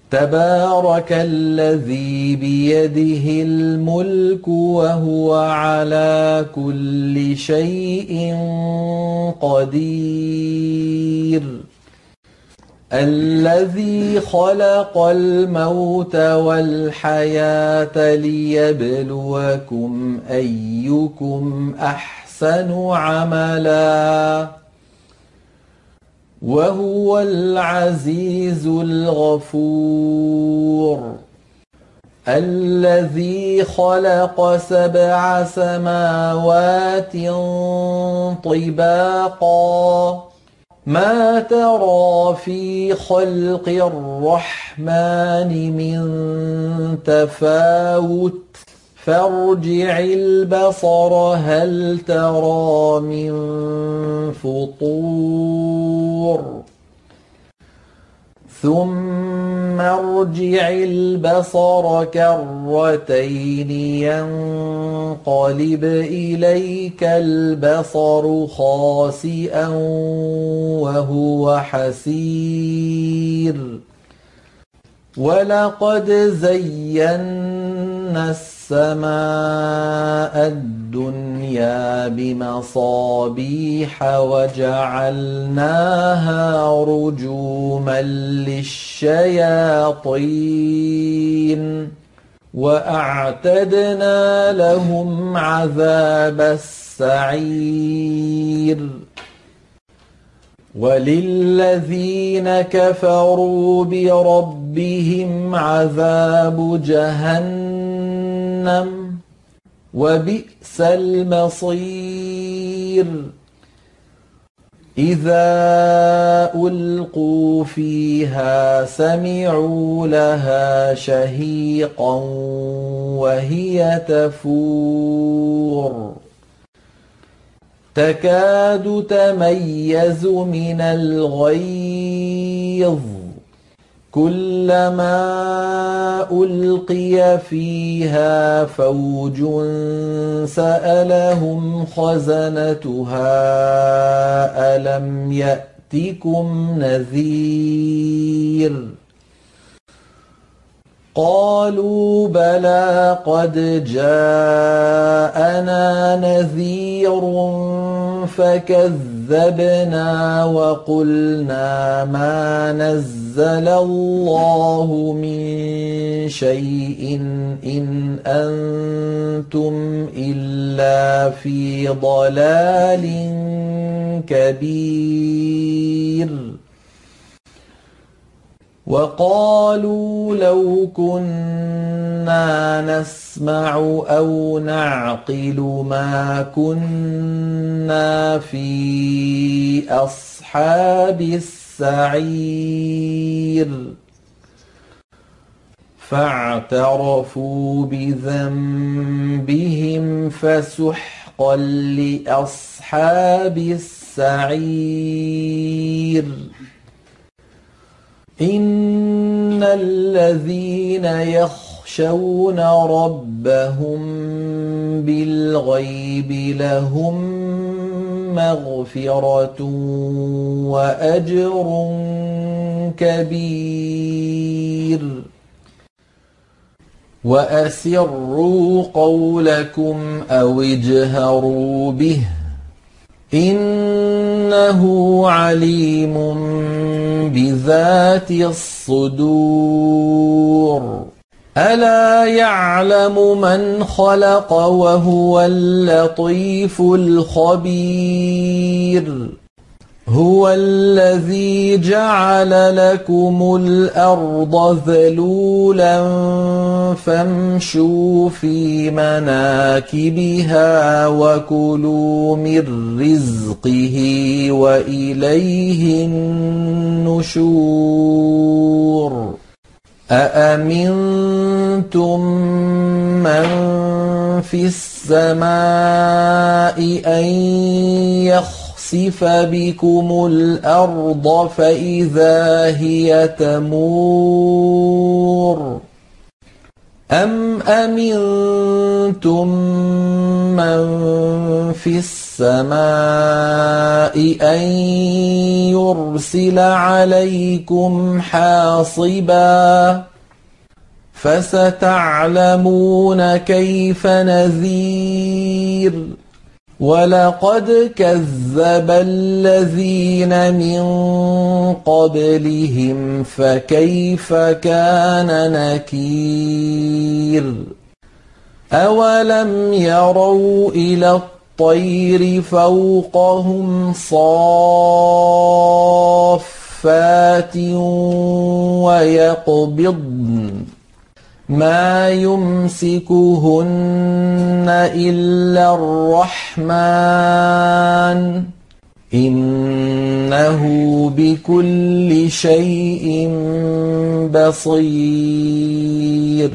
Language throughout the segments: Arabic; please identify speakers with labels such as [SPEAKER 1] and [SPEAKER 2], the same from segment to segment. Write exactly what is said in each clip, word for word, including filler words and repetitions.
[SPEAKER 1] تبارك الذي بيده الملك وهو على كل شيء قدير الذي خلق الموت والحياة ليبلوكم أيكم أحسن عملا وهو العزيز الغفور الذي خلق سبع سماوات طباقا ما ترى في خلق الرحمن من تفاوت فارجع البصر هل ترى من فطور ثم ارجع البصر كرتين ينقلب إليك البصر خاسئا وهو حسير ولقد زينا السماء الدنيا بمصابيح وجعلناها رجوما للشياطين وأعتدنا لهم عذاب السعير وللذين كفروا بربهم عذاب جهنم وبئس المصير إذا ألقوا فيها سمعوا لها شهيقا وهي تفور تكاد تميز من الغيظ كلما ألقي فيها فوج سألهم خزنتها ألم يأتكم نذير قالوا بلى قد جاءنا نذير فكذبنا وقلنا ما نزل الله من شيء إن أنتم إلا في ضلال كبير وقالوا لو كنا نسمع أو نعقل ما كنا في أصحاب السعير فاعترفوا بذنبهم فسحقا لأصحاب السعير إن الذين يخشون ربهم بالغيب لهم مغفرة وأجر كبير وأسروا قولكم أو اجهروا به إنه عليم بذات الصدور ألا يعلم من خلق وهو اللطيف الخبير هو الذي جعل لكم الأرض ذلولا فامشوا في مناكبها وكلوا من رزقه وإليه النشور أأمنتم من في السماء أن يخلق يخسف بكم الأرض فإذا هي تمور أَمْ أَمِنْتُمْ مَنْ فِي السَّمَاءِ أَنْ يُرْسِلَ عَلَيْكُمْ حَاصِبًا فَسَتَعْلَمُونَ كَيْفَ نَذِيرِ وَلَقَدْ كَذَّبَ الَّذِينَ مِنْ قَبْلِهِمْ فَكَيْفَ كَانَ نَكِيرِ أَوَلَمْ يَرَوْا إِلَى الطَّيْرِ فَوْقَهُمْ صَافَّاتٍ وَيَقْبِضْنَ مَا يُمْسِكُهُنَّ إِلَّا الرَّحْمَنُ إِنَّهُ بِكُلِّ شَيْءٍ بَصِيرٌ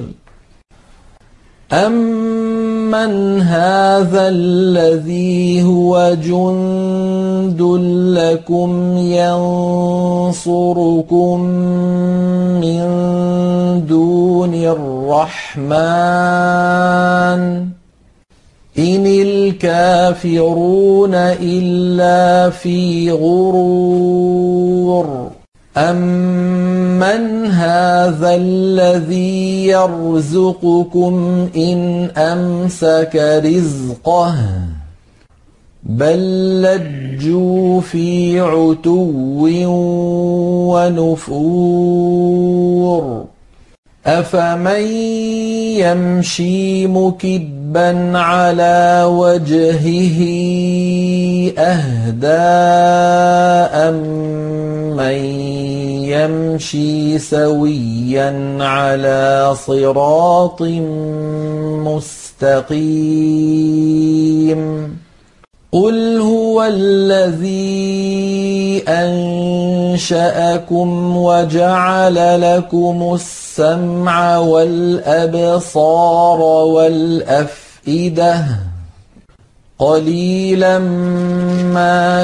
[SPEAKER 1] أَمَّنْ هَذَا الَّذِي هُوَ جُندٌ لَّكُمْ يَنصُرُكُم مِّن دُونِ الرَّحْمَنِ إِنِ الْكَافِرُونَ إِلَّا فِي غُرُورٍ أَمَّنْ هَذَا الَّذِي يَرْزُقُكُمْ إِنْ أَمْسَكَ رِزْقَهُ بَل لَّجُّوا فِي عُتُوٍّ وَنُفُورٍ أَفَمَن يَمْشِي مُكِبًّا عَلَى وَجْهِهِ أَهْدَىٰ أَمَّن يَمْشِي سَوِيًّا عَلَى صِرَاطٍ مُّسْتَقِيمٍ قُلْ هُوَ الَّذِي أَنشَأَكُمْ وَجَعَلَ لَكُمُ السَّمْعَ وَالْأَبْصَارَ وَالْأَفْئِدَةَ قَلِيلًا مَّا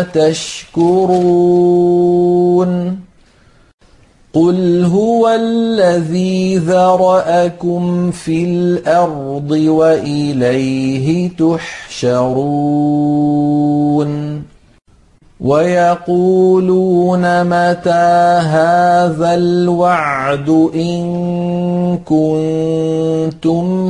[SPEAKER 1] تَشْكُرُونَ قُلْ هُوَ الَّذِي ذَرَأَكُمْ فِي الْأَرْضِ وَإِلَيْهِ تُحْشَرُونَ وَيَقُولُونَ مَتَىٰ هَٰذَا الْوَعْدُ إِن كُنتُمْ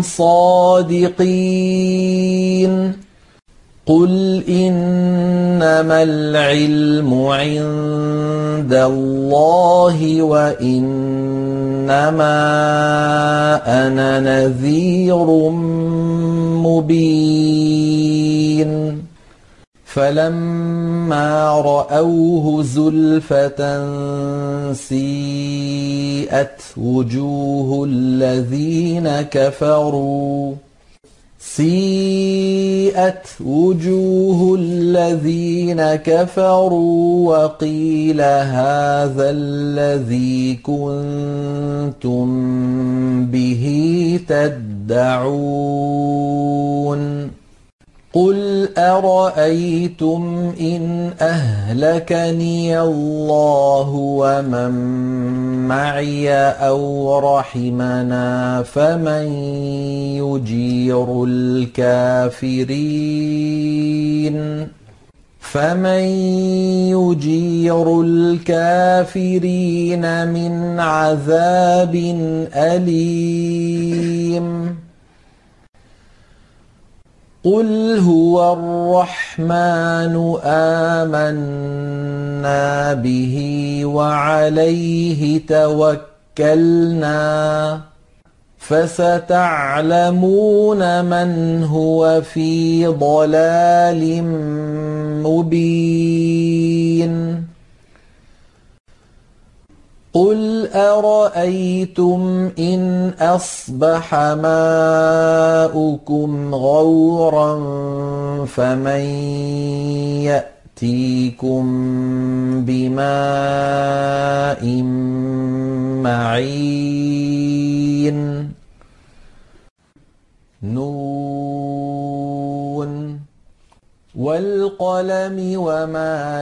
[SPEAKER 1] صَادِقِينَ قُلْ إِنَّمَا الْعِلْمُ عِندَ اللَّهِ وَإِنَّمَا أَنَا نَذِيرٌ مُّبِينٌ فَلَمَّا رَأَوْهُ زُلْفَةً سِيئَتْ وُجُوهُ الَّذِينَ كَفَرُوا سِيئَتْ وُجُوهُ الَّذِينَ كَفَرُوا وَقِيلَ هَٰذَا الَّذِي كُنتُم بِهِ تَدَّعُونَ قُلْ أَرَأَيْتُمْ إِنْ أَهْلَكَنِيَ اللَّهُ وَمَن مَّعِيَ أَوْ رَحِمَنَا فَمَن يُجِيرُ الْكَافِرِينَ فَمَن يُجِيرُ الْكَافِرِينَ مِنْ عَذَابٍ أَلِيمٍ قُلْ هُوَ الرَّحْمَٰنُ آمَنَّا بِهِ وَعَلَيْهِ تَوَكَّلْنَا فَسَتَعْلَمُونَ مَنْ هُوَ فِي ضَلَالٍ مُّبِينٍ قُلْ أَرَأَيْتُمْ إِنْ أَصْبَحَ مَاؤُكُمْ غَوْرًا فَمَن يَأْتِيكُم بِمَاءٍ مَّعِينٍ نُونٌ وَالْقَلَمِ وَمَا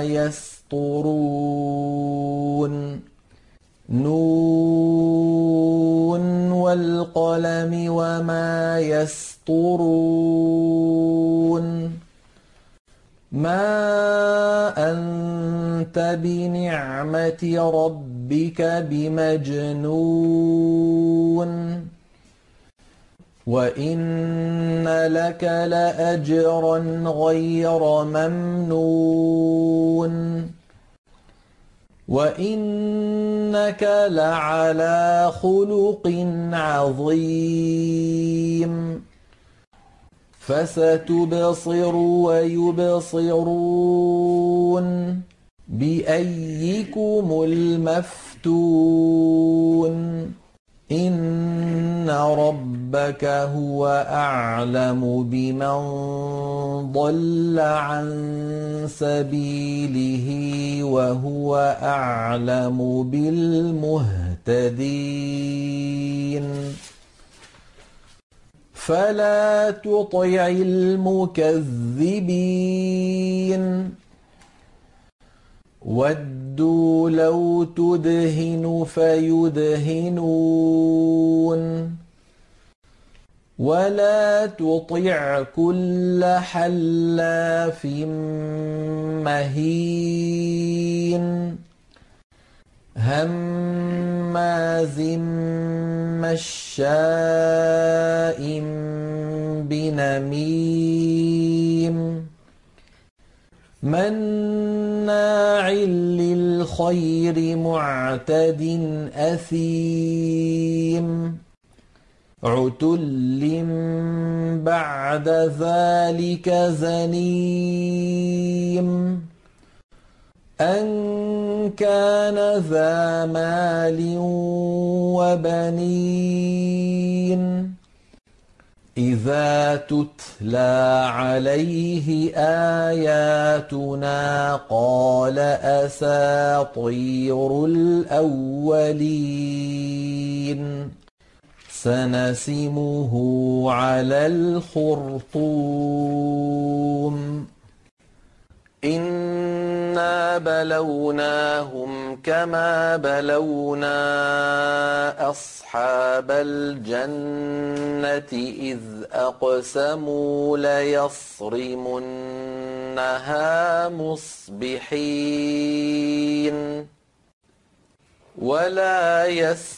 [SPEAKER 1] يَسْطُرُونَ نُونٌ وَالْقَلَمِ وَمَا يَسْطُرُونَ مَا أَنتَ بِنِعْمَةِ رَبِّكَ بِمَجْنُونٍ وَإِنَّ لَكَ لَأَجْرًا غَيْرَ مَمْنُونٍ وَإِنَّكَ لَعَلَىٰ خُلُقٍ عَظِيمٍ فَسَتُبْصِرُ وَيُبْصِرُونَ بِأَييِّكُمُ الْمَفْتُونُ إِنَّ رَبَّكَ هُوَ أَعْلَمُ بِمَن ضَلَّ عَن سَبِيلِهِ وَهُوَ أَعْلَمُ بِالْمُهْتَدِينَ فَلَا تُطِعِ الْمُكَذِّبِينَ وَدُّوا لَوْ تُدْهِنُ فَيُدْهِنُونَ وَلَا تُطِعْ كُلَّ حَلَّافٍ مَّهِينٍ هَمَّازٍ مَّشَّاءٍ بِنَمِيمٍ مَّنَّاعٍ لِّلْخَيْرِ مُعْتَدٍ أَثِيمٍ عُتُلٍّ بَعْدَ ذَٰلِكَ زَنِيمٍ أَن كَانَ ذَا مَالٍ وَبَنِينَ إِذَا تُتْلَىٰ عَلَيْهِ آيَاتُنَا قَالَ أَسَاطِيرُ الْأَوَّلِينَ سَنَسِمُهُ عَلَى الْخُرْطُومِ إِنَّا بَلَوْنَاهُمْ كَمَا بَلَوْنَا أَصْحَابَ الْجَنَّةِ إِذْ أَقْسَمُوا لَيَصْرِمُنَّهَا مُصْبِحِينَ وَلَا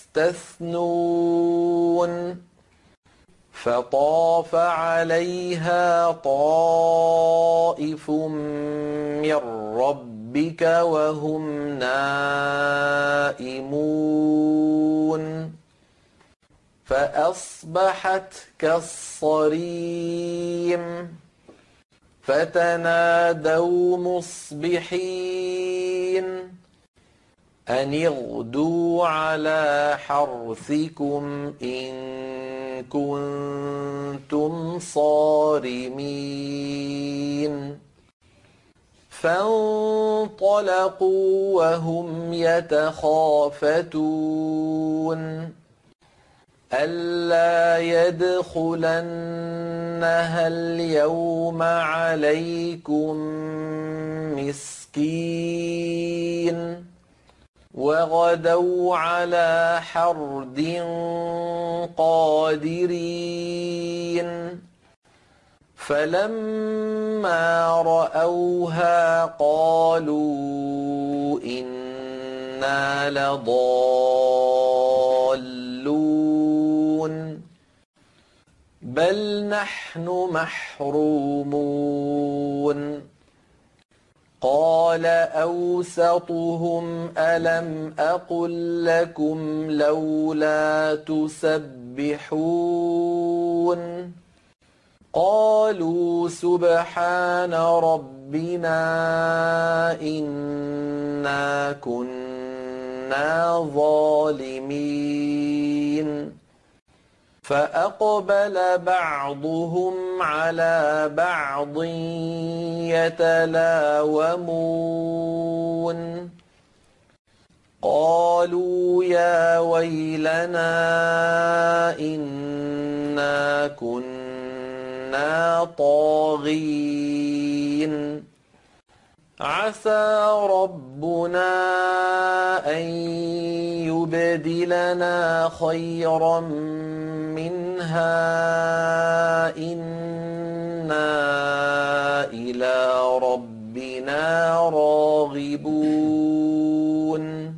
[SPEAKER 1] يَسْتَثْنُونَ فَطَافَ عَلَيْهَا طَائِفٌ مِّن رَّبِّكَ وَهُمْ نَائِمُونَ فَأَصْبَحَتْ كَالصَّرِيمِ فَتَنَادَوْا مُصْبِحِينَ أَنِ اغْدُوا عَلَىٰ حَرْثِكُمْ إِن كُنتُمْ صَارِمِينَ فَانطَلَقُوا وَهُمْ يَتَخَافَتُونَ أَلَّا يَدْخُلَنَّهَا الْيَوْمَ عَلَيْكُم مِّسْكِينٌ وَغَدَوْا عَلَىٰ حَرْدٍ قَادِرِينَ فَلَمَّا رَأَوْهَا قَالُوا إِنَّا لَضَالُّونَ بَلْ نَحْنُ مَحْرُومُونَ قَالَ أَوْسَطُهُمْ أَلَمْ أَقُل لَّكُمْ لَوْلَا تُسَبِّحُونَ قَالُوا سُبْحَانَ رَبِّنَا إِنَّا كُنَّا ظَالِمِينَ فَأَقْبَلَ بَعْضُهُمْ عَلَىٰ بَعْضٍ يَتَلَاوَمُونَ قَالُوا يَا وَيْلَنَا إِنَّا كُنَّا طَاغِينَ عسى ربنا أن يبدلنا خيرا منها إنا إلى ربنا راغبون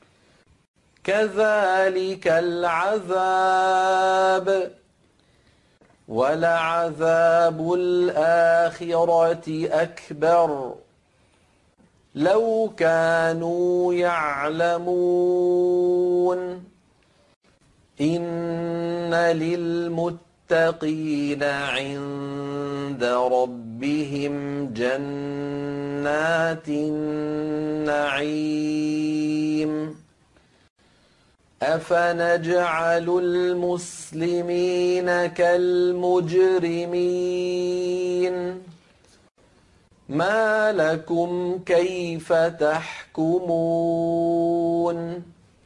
[SPEAKER 1] كذلك العذاب ولعذاب الآخرة أكبر لو كانوا يعلمون إن للمتقين عند ربهم جنات النعيم أفنجعل المسلمين كالمجرمين ما لكم كيف تحكمون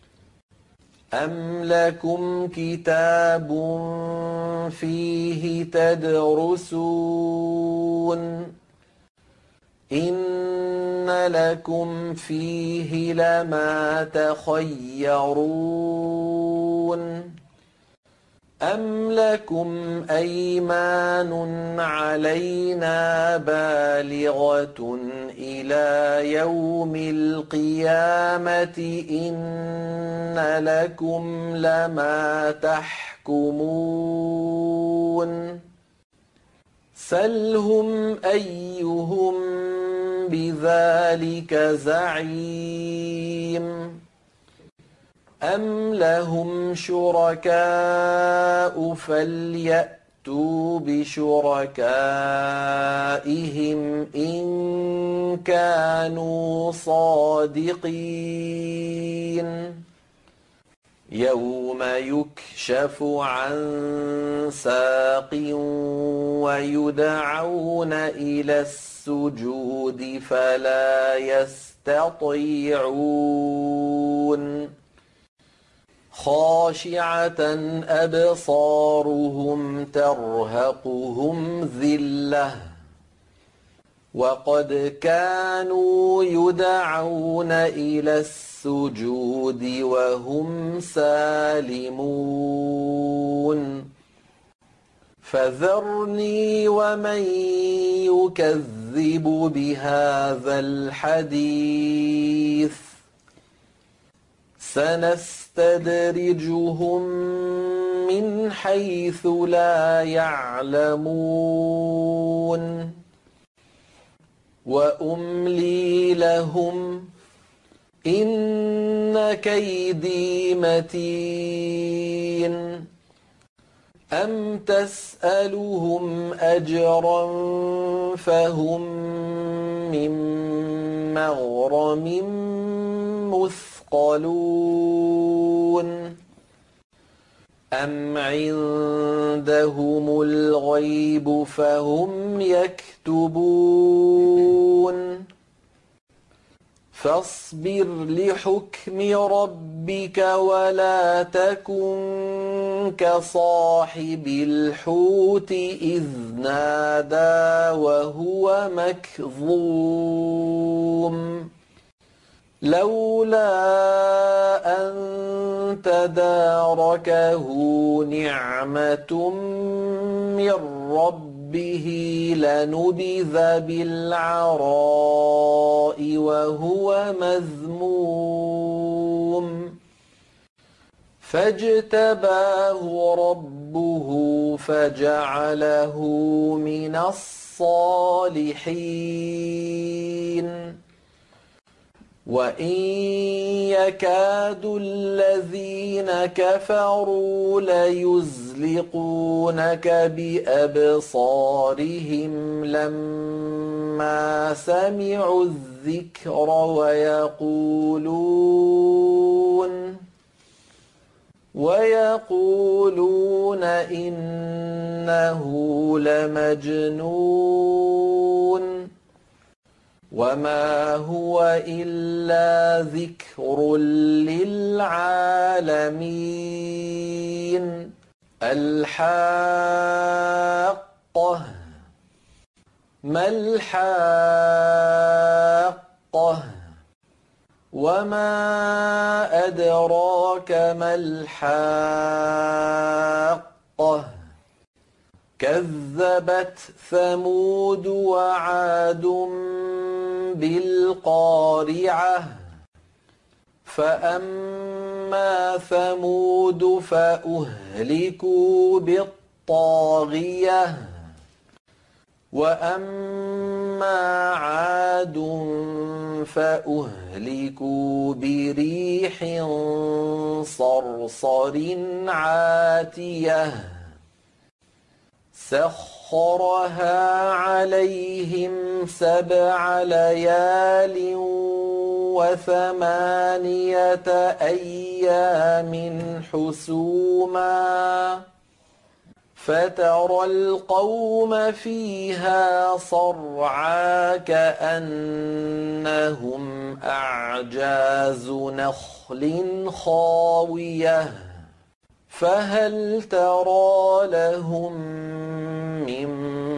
[SPEAKER 1] أم لكم كتاب فيه تدرسون إن لكم فيه لما تخيرون أم لكم أيمان علينا بالغة إلى يوم القيامة إن لكم لما تحكمون سلهم أيهم بذلك زعيم أم لهم شركاء فليأتوا بشركائهم إن كانوا صادقين يوم يكشف عن ساق ويدعون إلى السجود فلا يستطيعون خاشعة أبصارهم ترهقهم ذلة وقد كانوا يدعون إلى السجود وهم سالمون فذرني ومن يكذب بهذا الحديث سنستدرجهم من حيث لا يعلمون وأملي لهم إن كيدي متين أم تسألهم أجرا فهم من مغرم مثقلون أم عندهم الغيب فهم يكتبون فاصبر لحكم ربك ولا تكن كصاحب الحوت إذ نادى وهو مكظوم لولا أن تداركه نعمة من ربه لنبذ بالعراء وهو مذموم فاجتباه ربه فجعله من الصالحين وإن يكاد الذين كفروا ليزلقونك بأبصارهم لما سمعوا الذكر ويقولون ويقولون إنه لمجنون وما هو إلا ذكر للعالمين الحاقة ما الحاقة وما أدراك ما الحاقة كذبت ثمود وعاد بالقارعة فأما ثمود فأهلكوا بالطاغية وأما عاد فأهلكوا بريح صرصر عاتية سخرها عليهم سبع ليال وثمانية أيام حسوما فترى القوم فيها صرعى كأنهم أعجاز نخل خاوية فهل ترى لهم من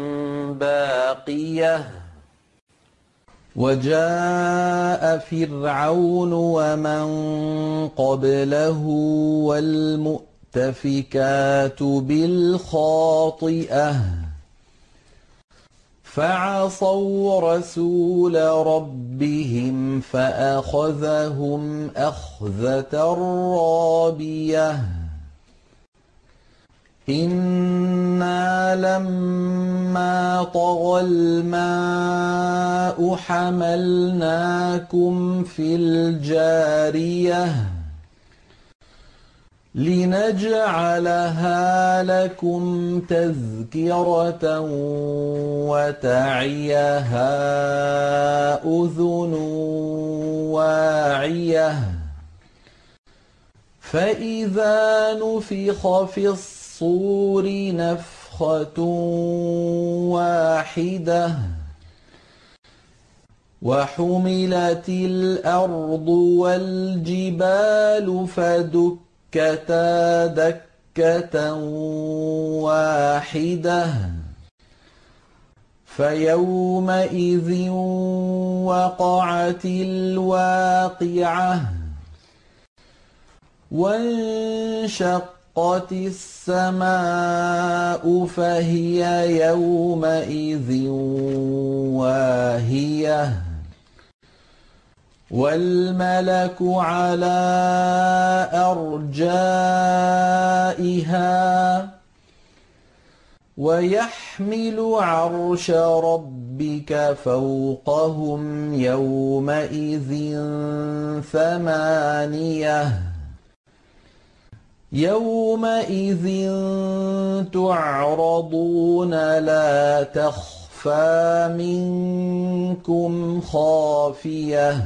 [SPEAKER 1] باقية وجاء فرعون ومن قبله والمؤتفكات بالخاطئة فعصوا رسول ربهم فأخذهم أخذة رابية إنا لما طغى الماء حملناكم في الجارية لنجعلها لكم تذكرة وتعيها أذن واعية فإذا نفخ في الصور نفخة واحدة وحملت الأرض والجبال فدكتا دكة واحدة فيومئذ وقعت الواقعة وانشقت السماء فهي يومئذ واهية والملك على أرجائها ويحمل عرش ربك فوقهم يومئذ ثمانية يومئذ تعرضون لا تخفى منكم خافية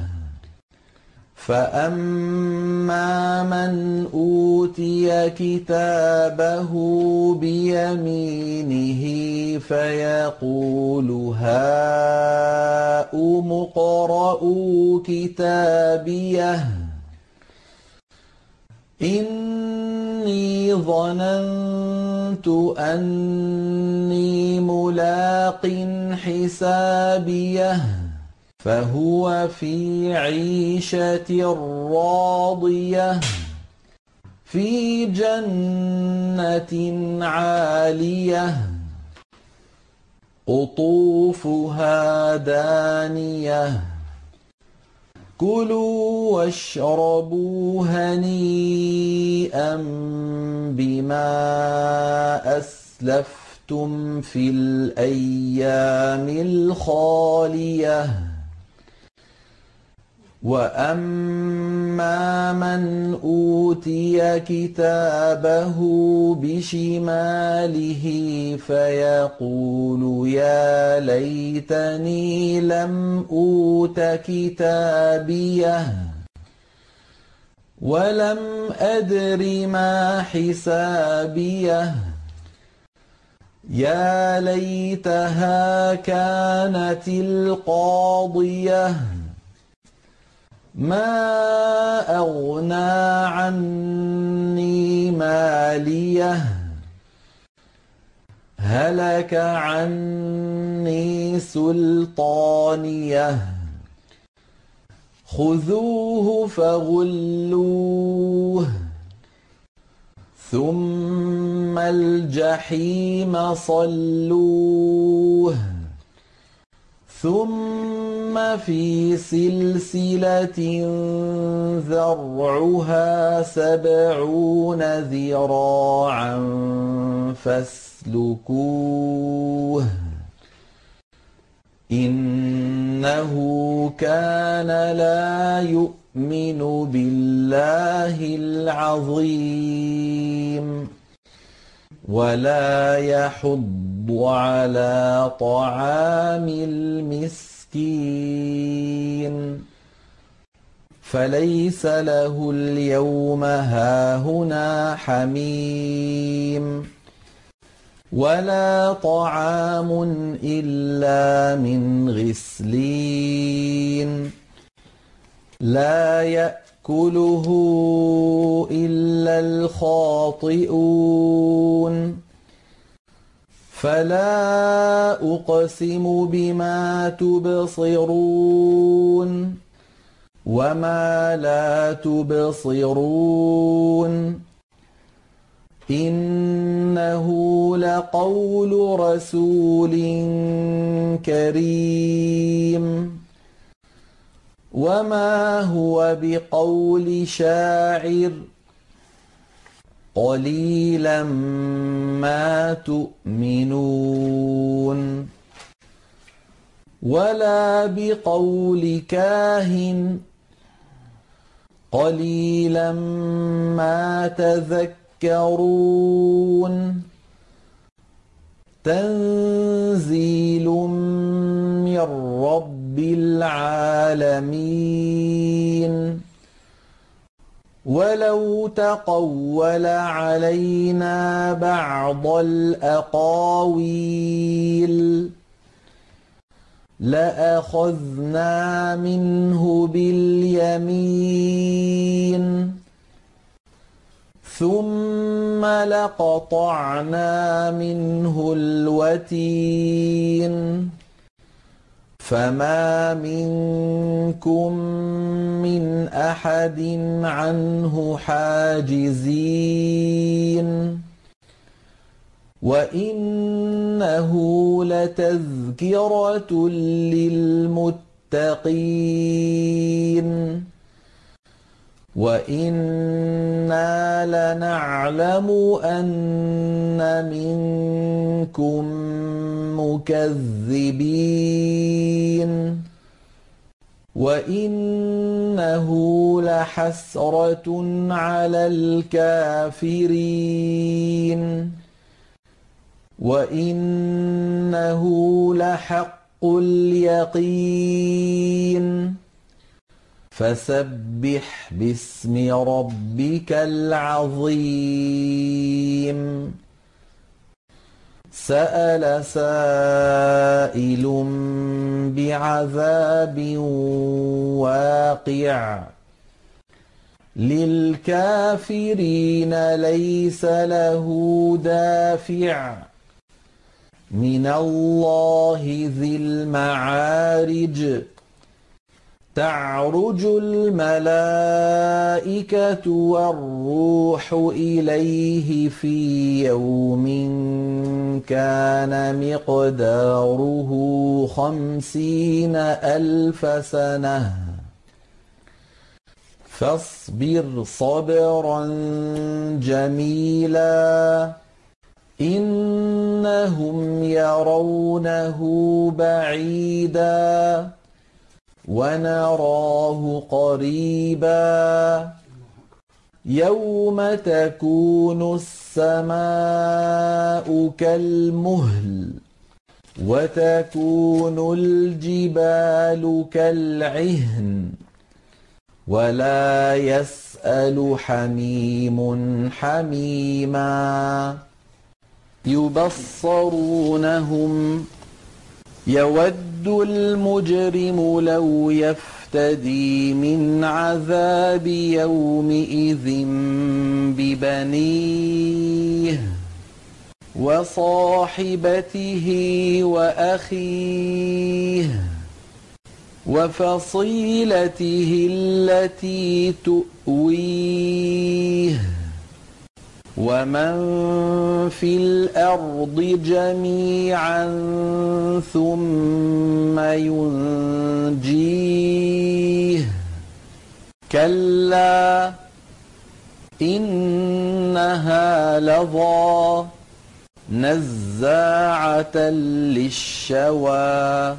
[SPEAKER 1] فأما من أوتي كتابه بيمينه فيقول هاؤم اقرءوا كتابيه إني ظننت أني ملاق حسابيه فهو في عيشة راضية في جنة عالية قطوفها دانية كلوا واشربوا هنيئا بما أسلفتم في الأيام الخالية وأما من أوتي كتابه بشماله فيقول يا ليتني لم أوت كتابيه ولم أدر ما حسابيه يا ليتها كانت القاضية ما أغنى عني ماليه هلك عني سلطانيه خذوه فغلوه ثم الجحيم صلوه ثم في سلسلة ذرعها سبعون ذراعا فاسلكوه إنه كان لا يؤمن بالله العظيم ولا يحض على طعام المسكين فليس له اليوم هاهنا حميم ولا طعام إلا من غسلين لا يأكله إلا الخاطئون فلا أقسم بما تبصرون وما لا تبصرون إنه لقول رسول كريم وما هو بقول شاعر قليلا ما تؤمنون ولا بقول كاهن قليلا ما تذكرون تنزيل من رب العالمين ولو تقول علينا بعض الأقاويل لأخذنا منه باليمين ثم لقطعنا منه الوتين فما منكم من أحد عنه حاجزين وإنه لتذكرة للمتقين وإنا لنعلم أن منكم مكذبين وإنه لحسرة على الكافرين وإنه لحق اليقين فسبح باسم ربك العظيم سأل سائل بعذاب واقع للكافرين ليس له دافع من الله ذي المعارج تعرج الملائكة والروح إليه في يوم كان مقداره خمسين ألف سنة فاصبر صبرا جميلا إنهم يرونه بعيدا ونراه قريبا يوم تكون السماء كالمهل وتكون الجبال كالعهن ولا يسأل حميم حميما يبصرونهم يود المجرم لو يفتدي من عذاب يومئذ ببنيه وصاحبته وأخيه وفصيلته التي تؤويه ومن في الأرض جميعا ثم ينجيه كلا إنها لظى نزاعة للشوى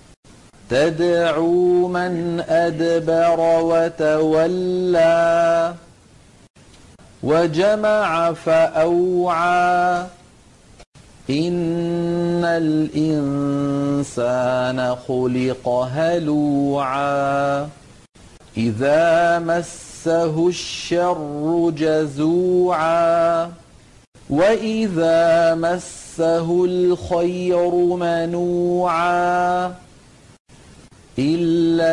[SPEAKER 1] تدعو من أدبر وتولى وجمع فأوعى إن الإنسان خلق هلوعا إذا مسه الشر جزوعا وإذا مسه الخير منوعا إلا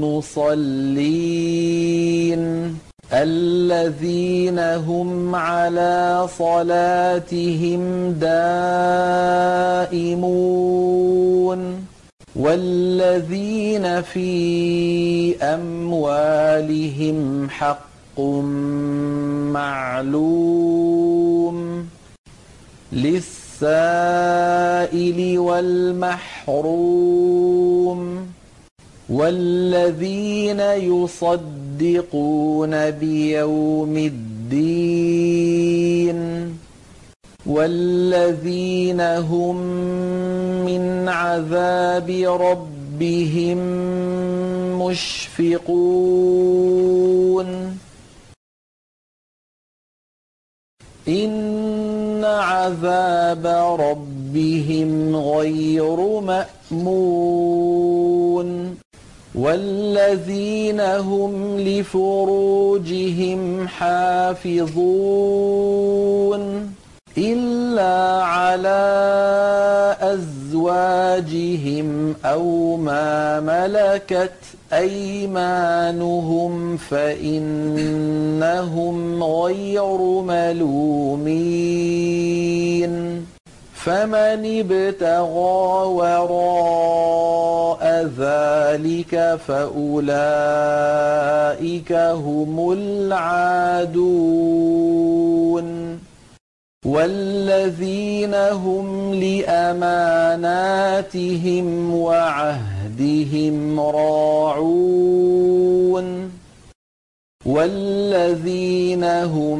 [SPEAKER 1] المصلين الذين هم على صلاتهم دائمون والذين في أموالهم حق معلوم للسائل والمحروم والذين يصدقون بيوم الدين والذين هم من عذاب ربهم مشفقون إن عذاب ربهم غير مأمون والذين هم لفروجهم حافظون إلا على أزواجهم أو ما ملكت أيمانهم فإنهم غير ملومين فمن ابتغى وراء ذلك فأولئك هم العادون والذين هم لأماناتهم وعهدهم راعون والذين هم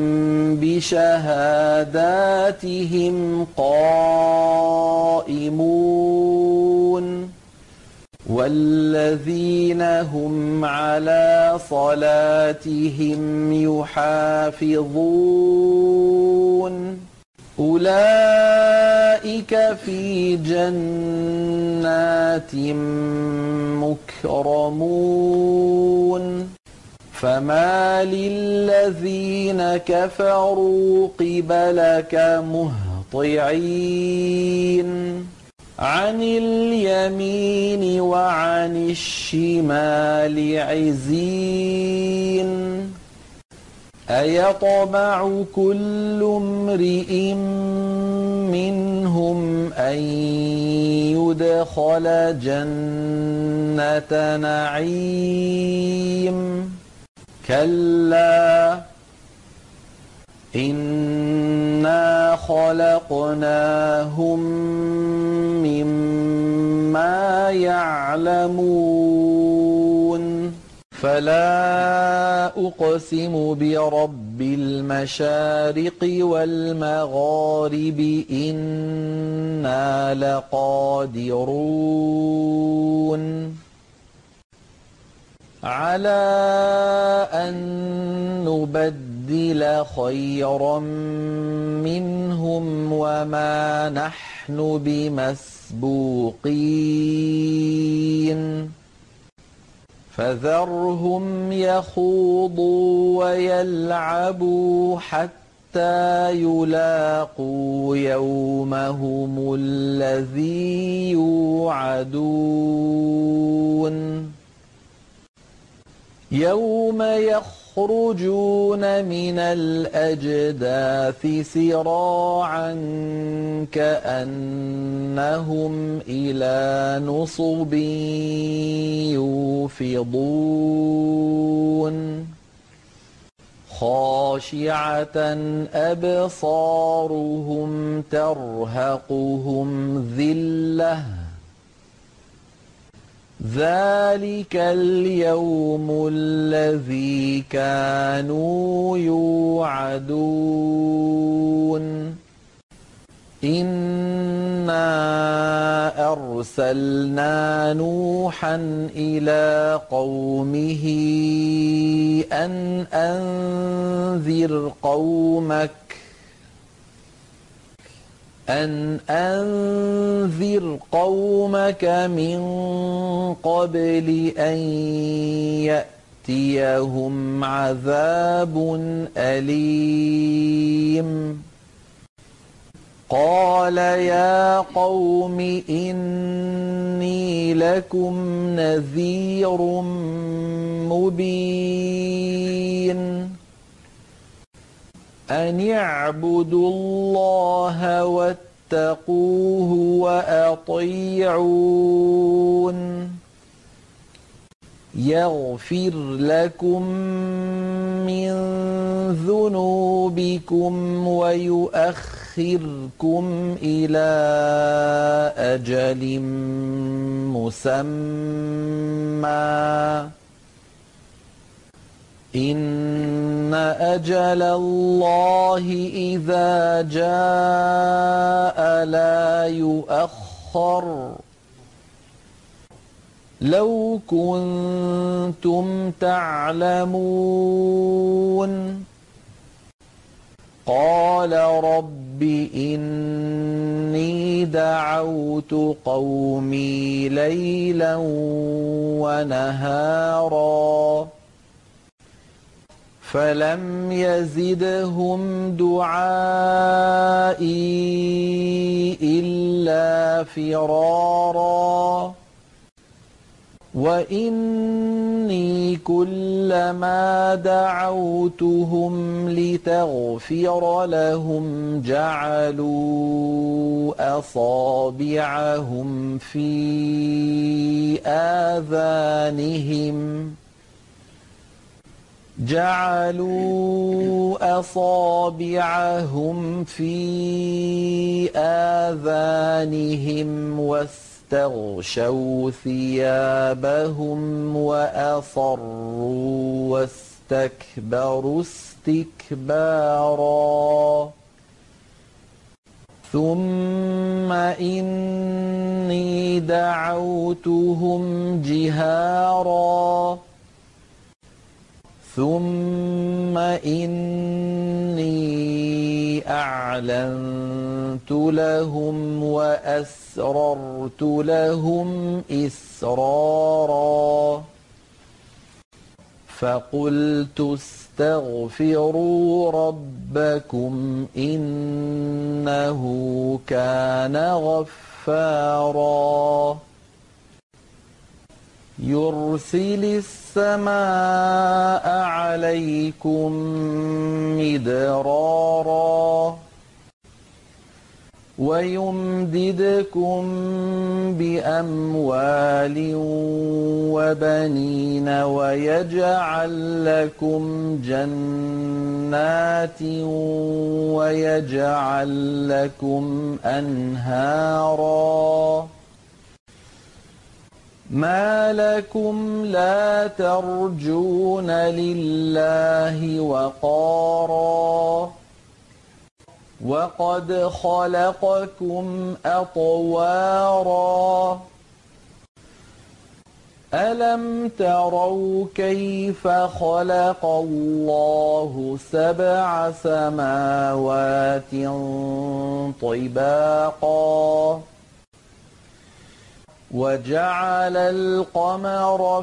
[SPEAKER 1] بشهاداتهم قائمون والذين هم على صلاتهم يحافظون أولئك في جنات مكرمون فما للذين كفروا قبلك مهطعين عن اليمين وعن الشمال عزين أيطمع كل امرئ منهم أن يدخل جنة نعيم كلا إنا خلقناهم مما يعلمون فلا أقسم برب المشارق والمغارب إنا لقادرون على أن نبدل خيرا منهم وما نحن بمسبوقين فذرهم يخوضوا ويلعبوا حتى يلاقوا يومهم الذي يوعدون يوم يخرجون يخرجون من الأجداث سراعا كأنهم إلى نصب يوفضون خاشعة أبصارهم ترهقهم ذلة ذلك اليوم الذي كانوا يوعدون إنا أرسلنا نوحا إلى قومه أن أنذر قومك أن أنذر قومك من قبل أن يأتيهم عذاب أليم قال يا قوم إني لكم نذير مبين أن اعبدوا الله واتقوه وأطيعون يغفر لكم من ذنوبكم ويؤخركم إلى أجل مسمى إن أجل الله إذا جاء لا يؤخر لو كنتم تعلمون قال رب إني دعوت قومي ليلا ونهارا فلم يزدهم دعائي إلا فرارا وإني كلما دعوتهم لتغفر لهم جعلوا أصابعهم في آذانهم جعلوا أصابعهم في آذانهم واستغشوا ثيابهم وأصروا واستكبروا استكبارا ثم إني دعوتهم جهارا ثم إني أعلنت لهم وأسررت لهم إسرارا فقلت استغفروا ربكم إنه كان غفارا يرسل السماء عليكم مدرارا ويمددكم بأموال وبنين ويجعل لكم جنات ويجعل لكم أنهارا ما لكم لا ترجون لله وقارا وقد خلقكم أطوارا ألم تروا كيف خلق الله سبع سماوات طباقا وجعل القمر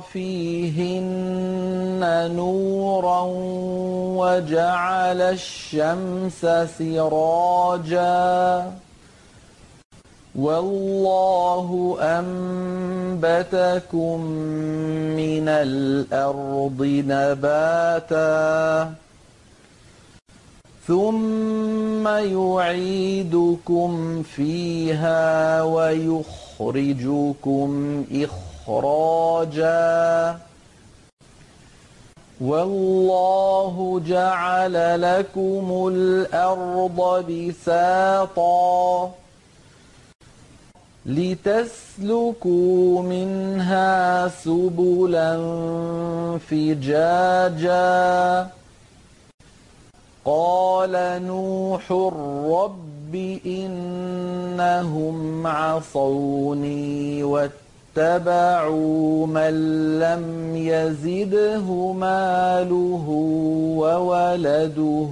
[SPEAKER 1] فيهن نورا وجعل الشمس سراجا والله أنبتكم من الأرض نباتا ثم يعيدكم فيها ويخرجكم إخراجا والله جعل لكم الأرض بساطا لتسلكوا منها سبلا فجاجا قال نوح رب إنهم عصوني واتبعوا من لم يزده ماله وولده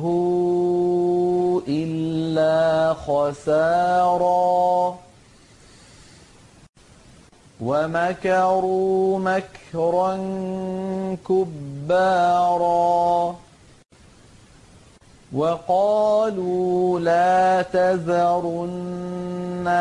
[SPEAKER 1] إلا خسارا ومكروا مكرا كبارا وقالوا لا تذرن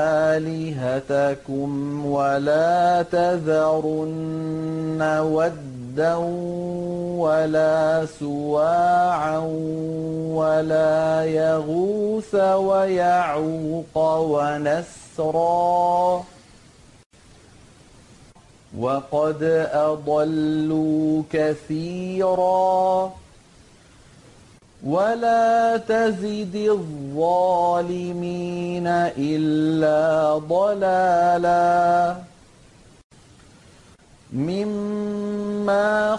[SPEAKER 1] آلهتكم ولا تذرن ودا ولا سواعا ولا يغوث ويعوق ونسرا وقد أضلوا كثيرا ولا تزد الظالمين إلا ضلالا مما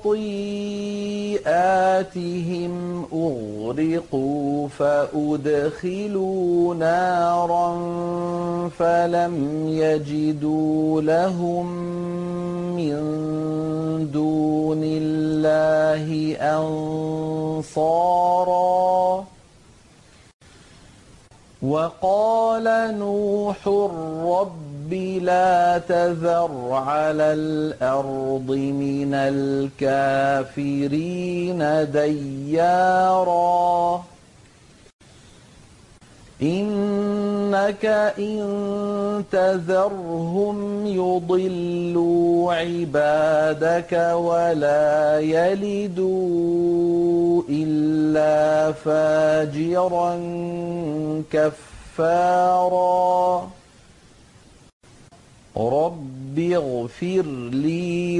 [SPEAKER 1] خطيئاتهم أغرقوا فأدخلوا نارا فلم يجدوا لهم من دون الله أنصارا وقال نوح رب لا تذر على الأرض من الكافرين ديارا إنك إن تذرهم يضلوا عبادك ولا يلدوا إلا فاجرا كفارا رب اغفر لي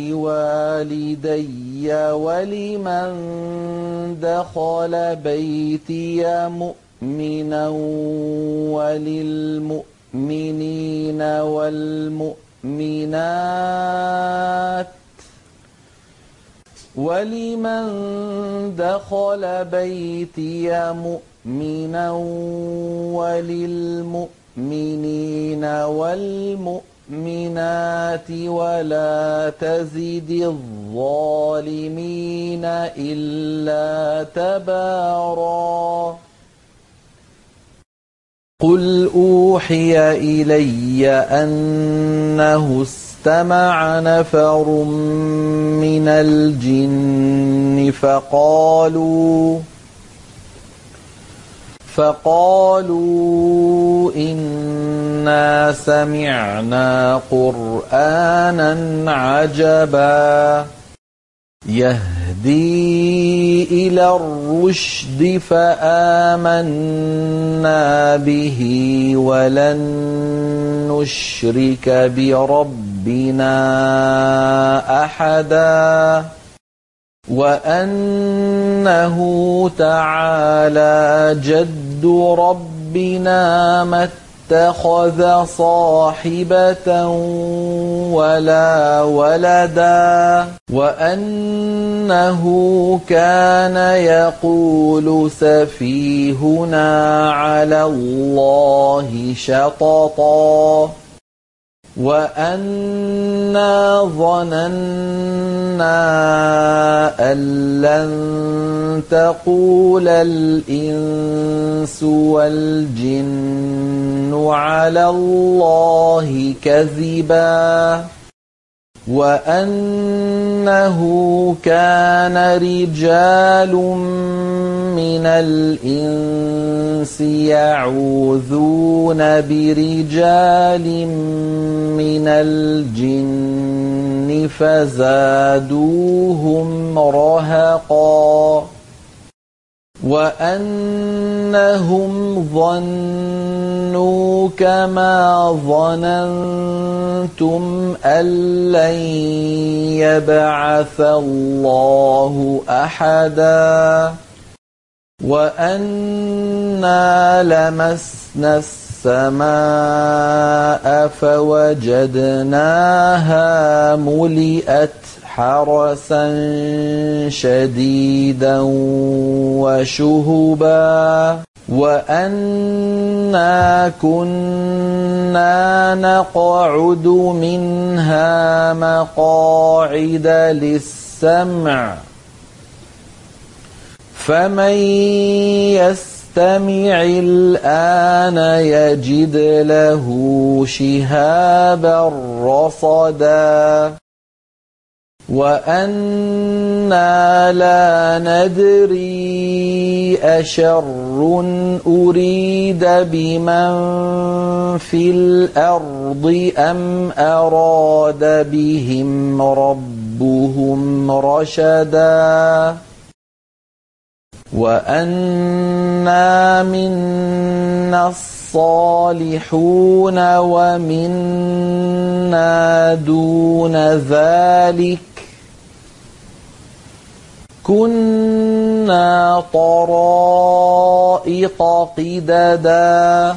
[SPEAKER 1] ولوالدي ولمن دخل بيتي مؤمنا وللمؤمنين والمؤمنات ولمن دخل بيتي مؤمنا وللمؤمنين والمؤمنات ولا تزد الظالمين إلا تبارا قل أوحي إلي أنه استمع نفر من الجن فقالوا فقالوا إنا سمعنا قرآنا عجبا يهدي إلى الرشد فآمنا به ولن نشرك بربنا أحدا وأنه تعالى جد ربنا ما اتخذ صاحبة ولا ولدا وأنه كان يقول سفيهنا على الله شططا وأنا ظننا أن لن تقول الإنس والجن على الله كذبا وأنه كان رجال من الإنس يعوذون برجال من الجن فزادوهم رهقا وأنهم ظنوا كما ظننتم أن لن يبعث الله أحدا وأنا لمسنا السماء فوجدناها ملئت حرسا شديدا وشهبا وأنا كنا نقعد منها مقاعد للسمع فمن يستمع الآن يجد له شهابا رصدا وأنا لا ندري أشر أريد بمن في الأرض أم أراد بهم ربهم رشدا وأنا منا الصالحون ومنا دون ذلك كنا طرائق قددا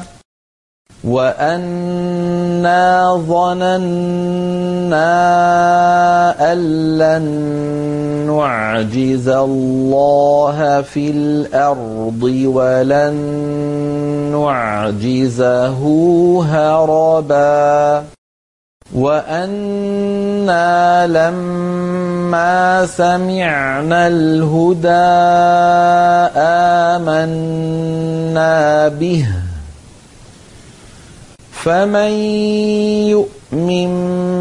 [SPEAKER 1] وأنا ظننا أن لن نعجز الله في الأرض ولن نعجزه هربا وأنا لما سمعنا الهدى آمنا به فمن يؤمن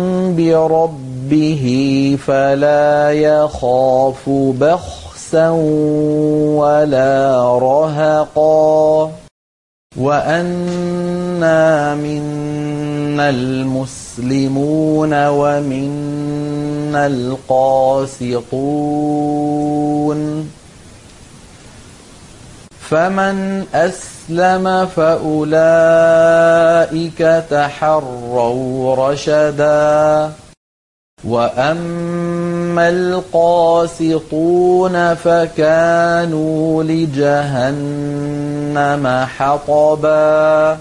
[SPEAKER 1] بربه فلا يخاف بخسا ولا رهقا وأنا منا المسلمون ومنا القاسطون فمن أسلم فأولئك تحروا رشدا وأما القاسطون فكانوا لجهنم حطبا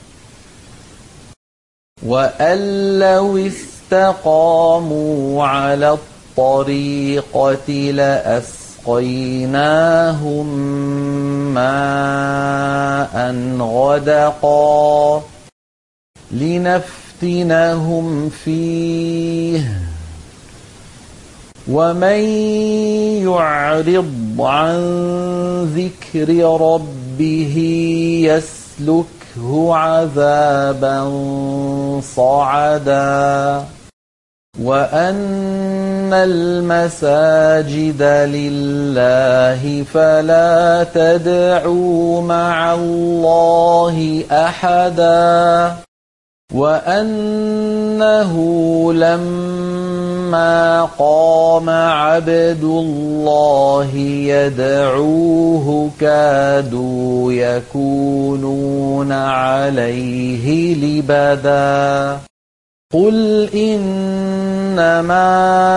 [SPEAKER 1] وأن لو استقاموا على الطريقة لأسقيناهم ماء غدقا لنفتنهم فيه ومن يعرض عن ذكر ربه يسلكه عذابا صعدا وأن المساجد لله فلا تدعوا مع الله أحدا وأنه لما قام عبد الله يدعوه كادوا يكونون عليه لبدا قل إنما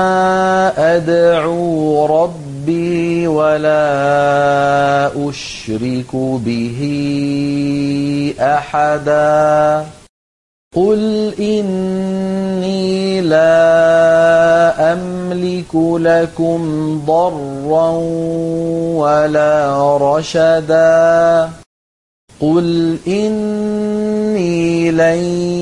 [SPEAKER 1] أدعو ربي ولا أشرك به أحدا قل إني لا أملك لكم ضرا ولا رشدا قل إني لن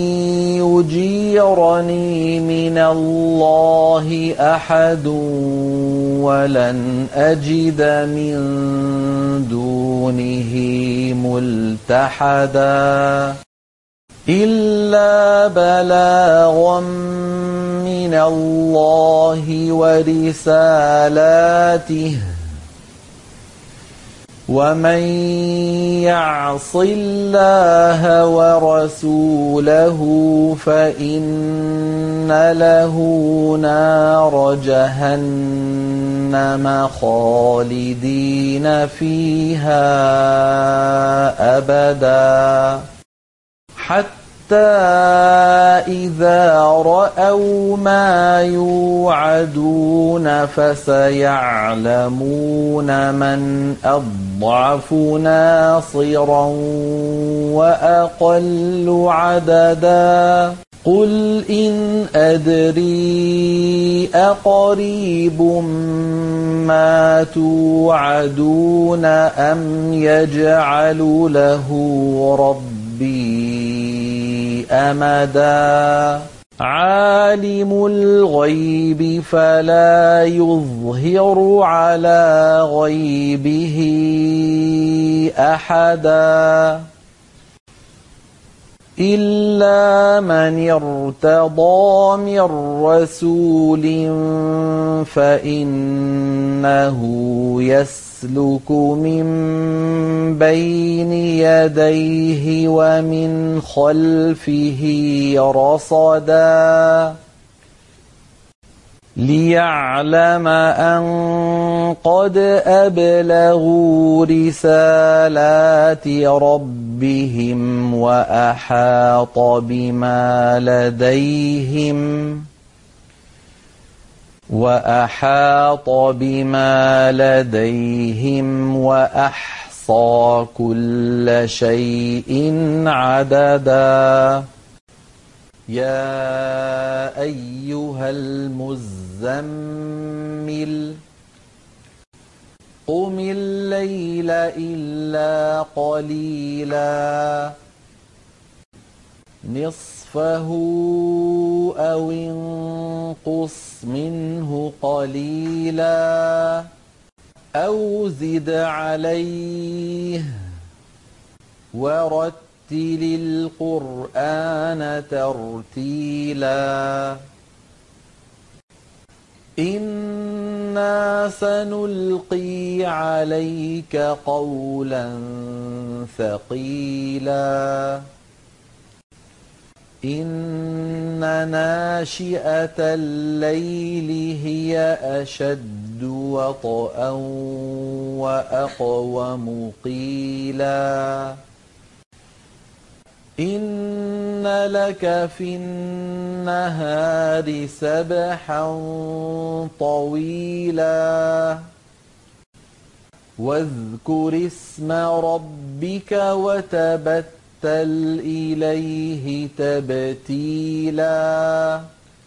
[SPEAKER 1] يجيرني من الله أحد ولن أجد من دونه ملتحدا إلا بلاغا من الله ورسالاته ومن يعص الله ورسوله فإن له نار جهنم خالدين فيها أبدا حتى إذا رأوا ما يوعدون فسيعلمون من أضعف ناصرا وأقل عددا قل إن أدري أقريب ما توعدون أم يجعل له ربي أمدا عالم الغيب فلا يظهر على غيبه أحدا إلا من ارتضى من رسول فإنه يسلك من بين يديه ومن خلفه رصدا ليعلم أن قد أبلغوا رسالات ربهم وأحاط بما لديهم وأحاط بما لديهم وأحصى كل شيء عددا يا أيها المزمل قم الليل إلا قليلا نصفه أو انقص منه قليلا أو زد عليه ورتل القرآن ترتيلا إنا سنلقي عليك قولا ثقيلا إن ناشئة الليل هي أشد وطئا وأقوم قيلا إن لك في النهار سبحا طويلا واذكر اسم ربك وتبتل إليه تبتيلا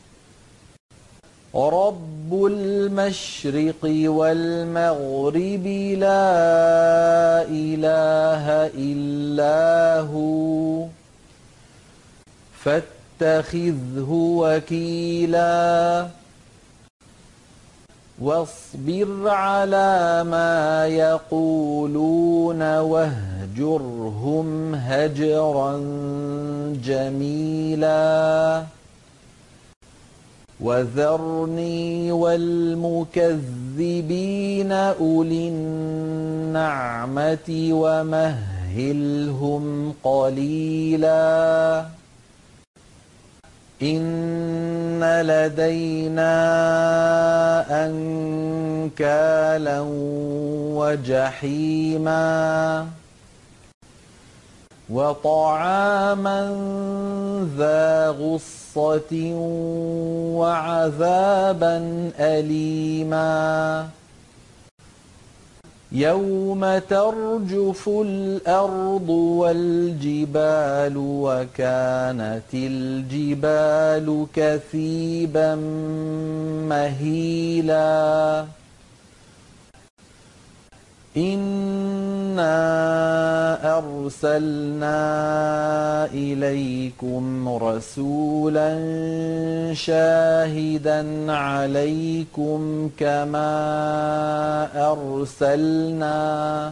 [SPEAKER 1] رب المشرق والمغرب لا إله إلا هو فاتخذه وكيلا واصبر على ما يقولون واهجرهم هجرا جميلا وذرني والمكذبين أولي النعمة ومهلهم قليلا إن لدينا أنكالا وجحيما وطعاما ذا غصة وعذابا أليما يوم ترجف الأرض والجبال وكانت الجبال كثيبا مهيلا إنا أرسلنا إليكم رسولا شاهدا عليكم كما أرسلنا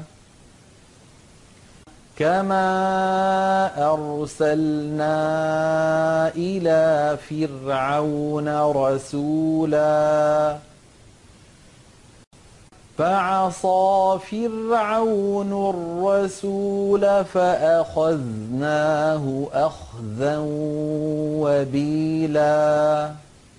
[SPEAKER 1] كما أرسلنا إلى فرعون رسولا فعصى فرعون الرسول فأخذناه أخذا وبيلا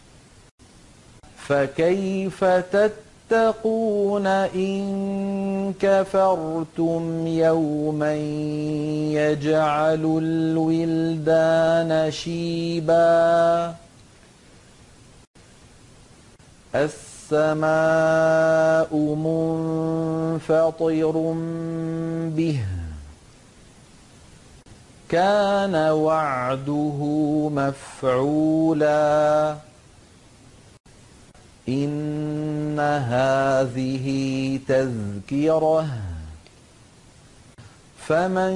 [SPEAKER 1] فكيف تتقون إن كفرتم يوما يجعل الولدان شيبا السماء منفطر به كان وعده مفعولا إن هذه تذكرة فمن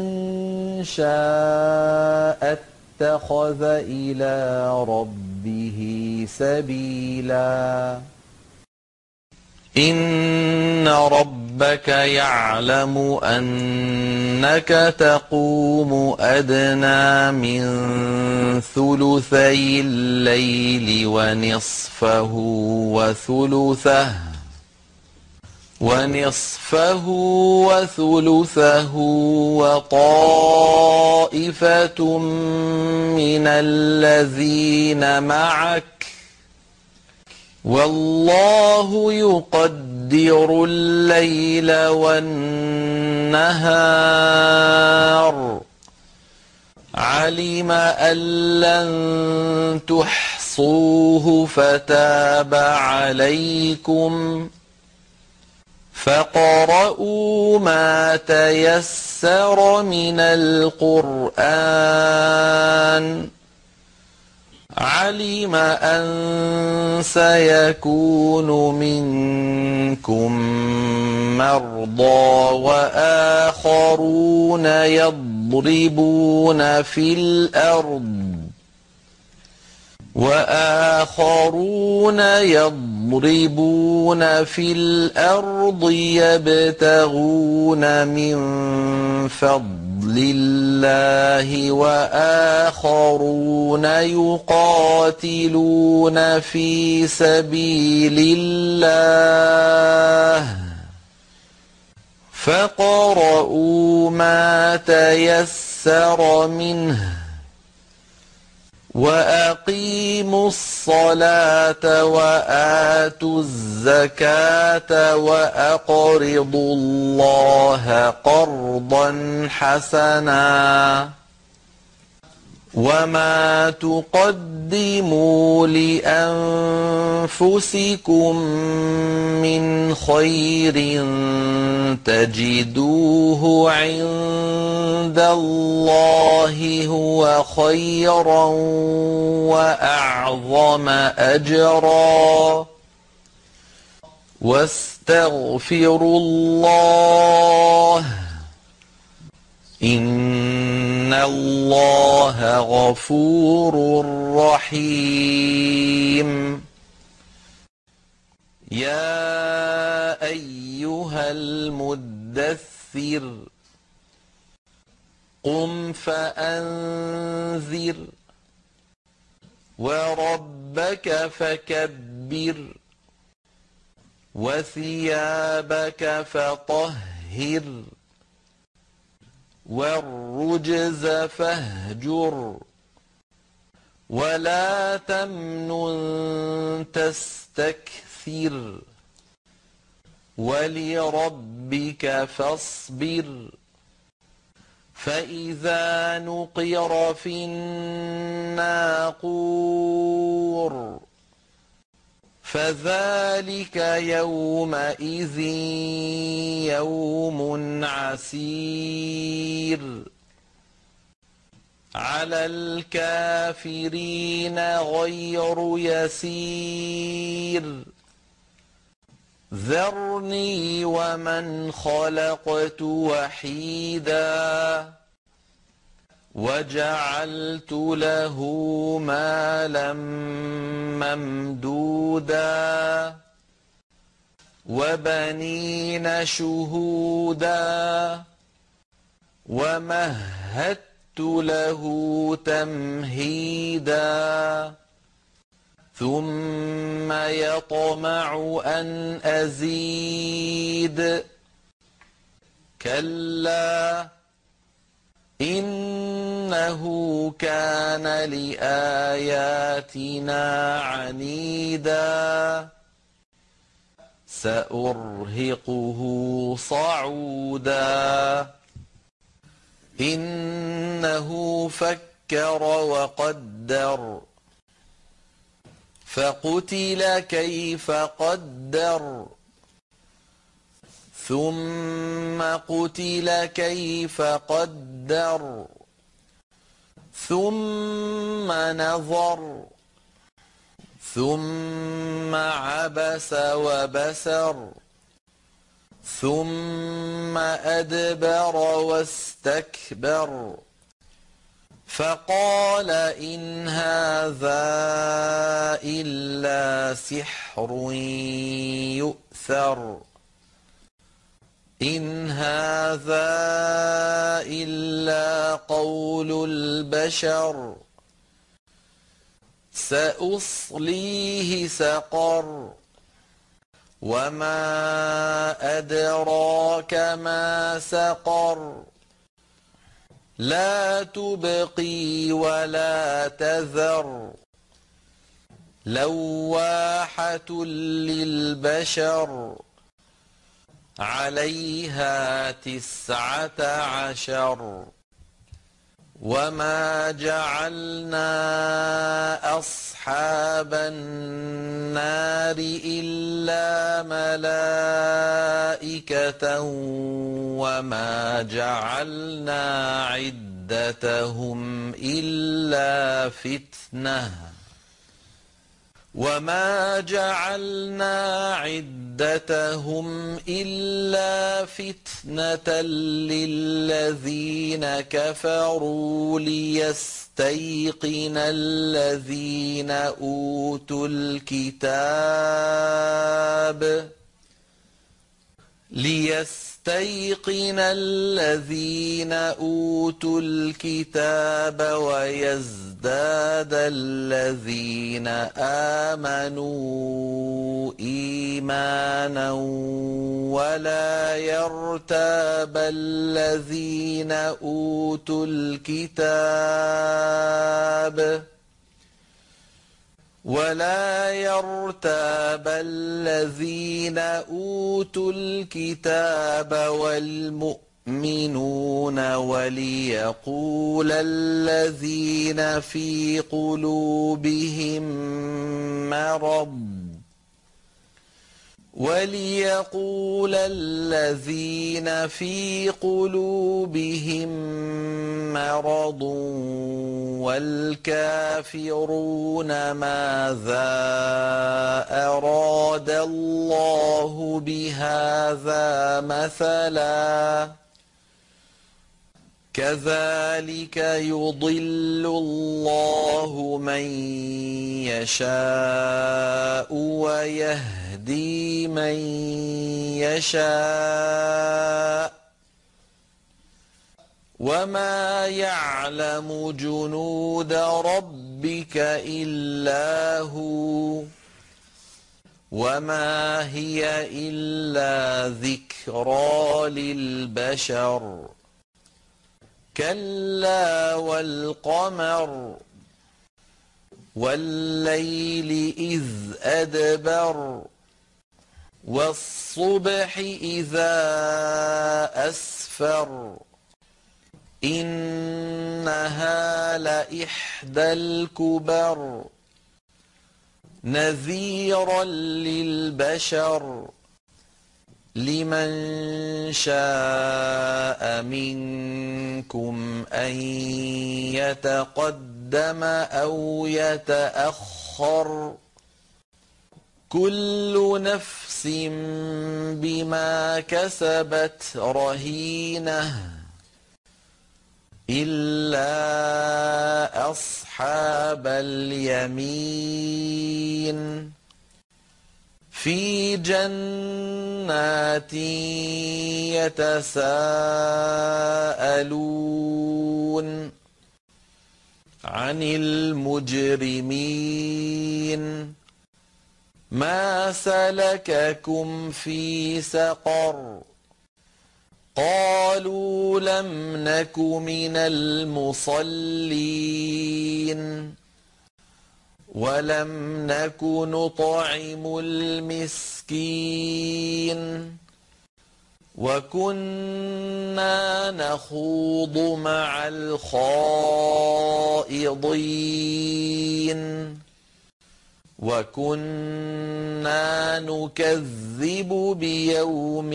[SPEAKER 1] شاء اتخذ إلى ربه سبيلا إن ربك يعلم أنك تقوم أدنى من ثلثي الليل ونصفه وثلثه ونصفه وثلثه وطائفة من الذين معك والله يقدر الليل والنهار علم أن لن تحصوه فتاب عليكم فاقرؤوا ما تيسر من القرآن علم أن سيكون منكم مرضى وآخرون يضربون في الأرض وآخرون يضربون في الأرض يبتغون من فضل الله وآخرون يقاتلون في سبيل الله فاقرؤوا ما تيسر منه وأقيموا الصلاة وآتوا الزكاة وأقرضوا الله قرضا حسنا وما تقدموا لأنفسكم من خير تجدوه عند الله هو خيرا وأعظم أجرا واستغفروا الله إن الله غفور رحيم يا أيها المدثر قم فأنذر وربك فكبر وثيابك فطهر والرجز فاهجر ولا تمنن تستكثر ولربك فاصبر فإذا نقر في الناقور فذلك يومئذ يوم عسير على الكافرين غير يسير ذرني ومن خلقت وحيدا وجعلت له مالا ممدودا وبنين شهودا ومهدت له تمهيدا ثم يطمع أن أزيد كلا إنه كان لآياتنا عنيدا سأرهقه صعودا إنه فكر وقدر فقتل كيف قدر ثم قتل كيف قدر ثم نظر ثم عبس وبسر ثم أدبر واستكبر فقال إن هذا إلا سحر يؤثر إن هذا إلا قول البشر سأصليه سقر وما أدراك ما سقر لا تبقي ولا تذر لواحة للبشر عليها تسعة عشر وما جعلنا أصحاب النار إلا ملائكة وما جعلنا عدتهم إلا فتنة وما جعلنا عدتهم إلا فتنة للذين كفروا ليستيقن الذين أوتوا الكتاب ليستيقن الذين أوتوا الكتاب ويزداد الذين آمنوا إيمانا ولا يرتاب الذين أوتوا الكتاب ولا يرتاب الذين أوتوا الكتاب والمؤمنون وليقول الذين في قلوبهم مرض وليقول الذين في قلوبهم مرض والكافرون ماذا أراد الله بهذا مثلا كذلك يضل الله من يشاء ويهدي من يشاء وما يعلم جنود ربك إلا هو وما هي إلا ذكرى للبشر كلا والقمر والليل إذ أدبر والصبح إذا أسفر إنها لإحدى الكبر نذيرا للبشر لمن شاء منكم أن يتقدم أو يتأخر كل نفس بما كسبت رهينة إلا أصحاب اليمين في جنات يتساءلون عن المجرمين ما سلككم في سقر قالوا لم نك من المصلين ولم نك نطعم المسكين وكنا نخوض مع الخائضين وكنا نكذب بيوم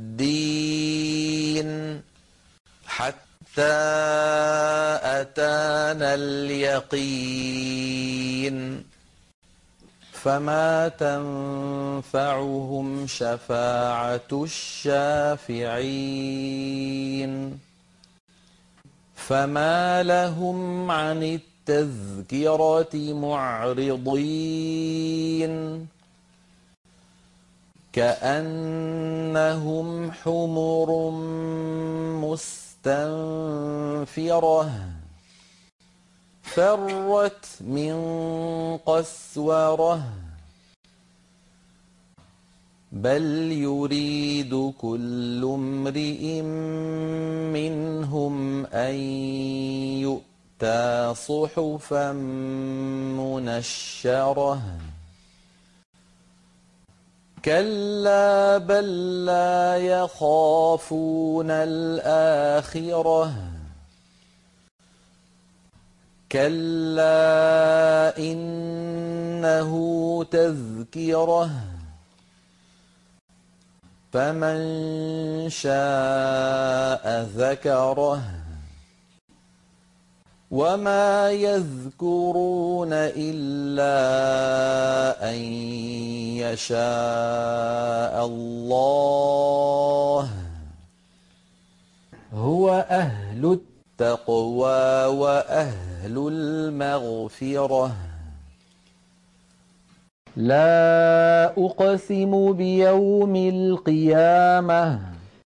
[SPEAKER 1] الدين حتى أتانا اليقين فما تنفعهم شفاعة الشافعين فما لهم عن التذكرة معرضين كأنهم حمر مستنفرة فرت من قسورة بل يريد كل امرئ منهم أن يؤتى صحفا منشرة كلا بل لا يخافون الآخرة كلا إنه تذكرة فمن شاء ذكره وما يذكرون إلا أن يشاء الله هو أهل التقوى وأهل المغفرة لا أقسم بيوم القيامة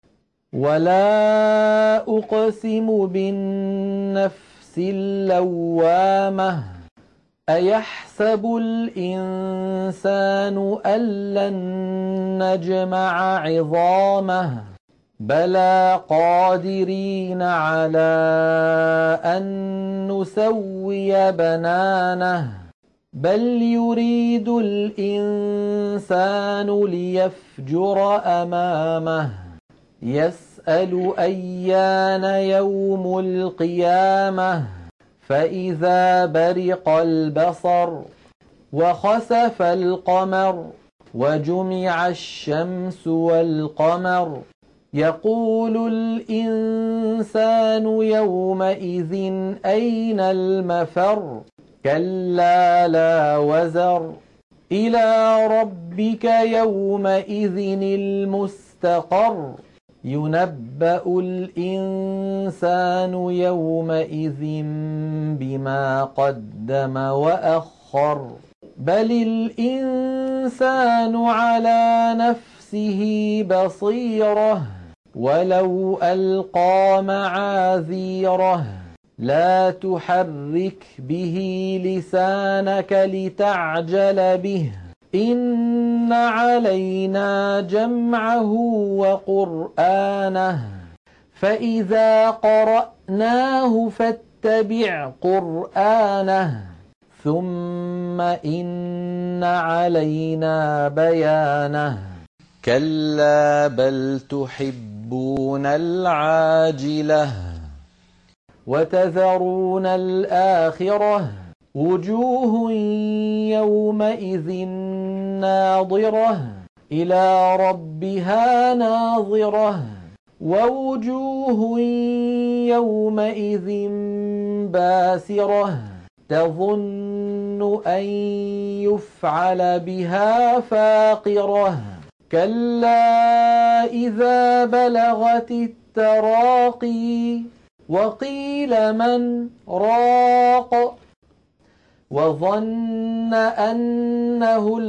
[SPEAKER 1] ولا أقسم بالنفس اللوامة أيحسب الإنسان أن لن نجمع عظامه بلى قادرين على أن نسوي بنانه بل يريد الإنسان ليفجر أمامه يسأل أيان يوم القيامة فإذا برق البصر وخسف القمر وجمع الشمس والقمر يقول الإنسان يومئذ أين المفر كلا لا وزر إلى ربك يومئذ المستقر ينبأ الإنسان يومئذ بما قدم وأخر بل الإنسان على نفسه بصيرة ولو ألقى معاذيره لا تحرك به لسانك لتعجل به إن علينا جمعه وقرآنه فإذا قرأناه فاتبع قرآنه ثم إن علينا بيانه كلا بل تحبون العاجلة وتذرون الآخرة وجوه يومئذ ناظرة إلى ربها ناظرة ووجوه يومئذ باسرة تظن أن يفعل بها فاقرة كلا إذا بلغت التراقي وقيل من راق وظن أنه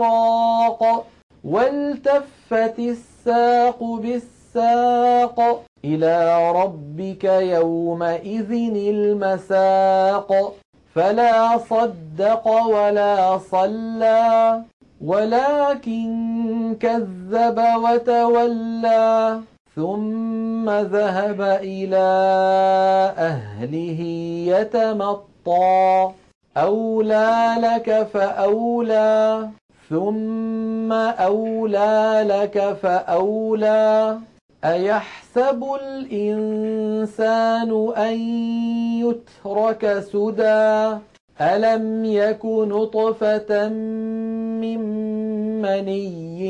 [SPEAKER 1] الفراق والتفت الساق بالساق إلى ربك يومئذ المساق فلا صدق ولا صلى ولكن كذب وتولى ثم ذهب إلى أهله يتمطى أولى لك فأولى ثم أولى لك فأولى أيحسب الإنسان أن يترك سدى ألم يك نطفة من مني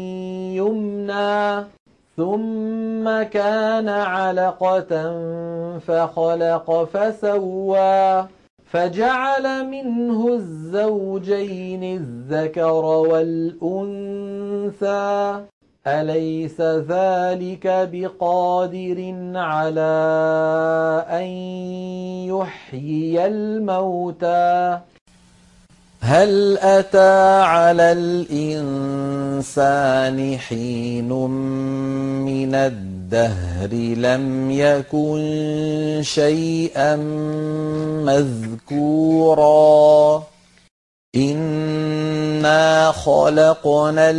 [SPEAKER 1] يمنى ثم كان علقة فخلق فسوى فجعل منه الزوجين الذكر والأنثى أليس ذلك بقادر على أن يحيي الموتى هل أتى على الإنسان حين من الدهر لم يكن شيئا مذكورا إنا خلقنا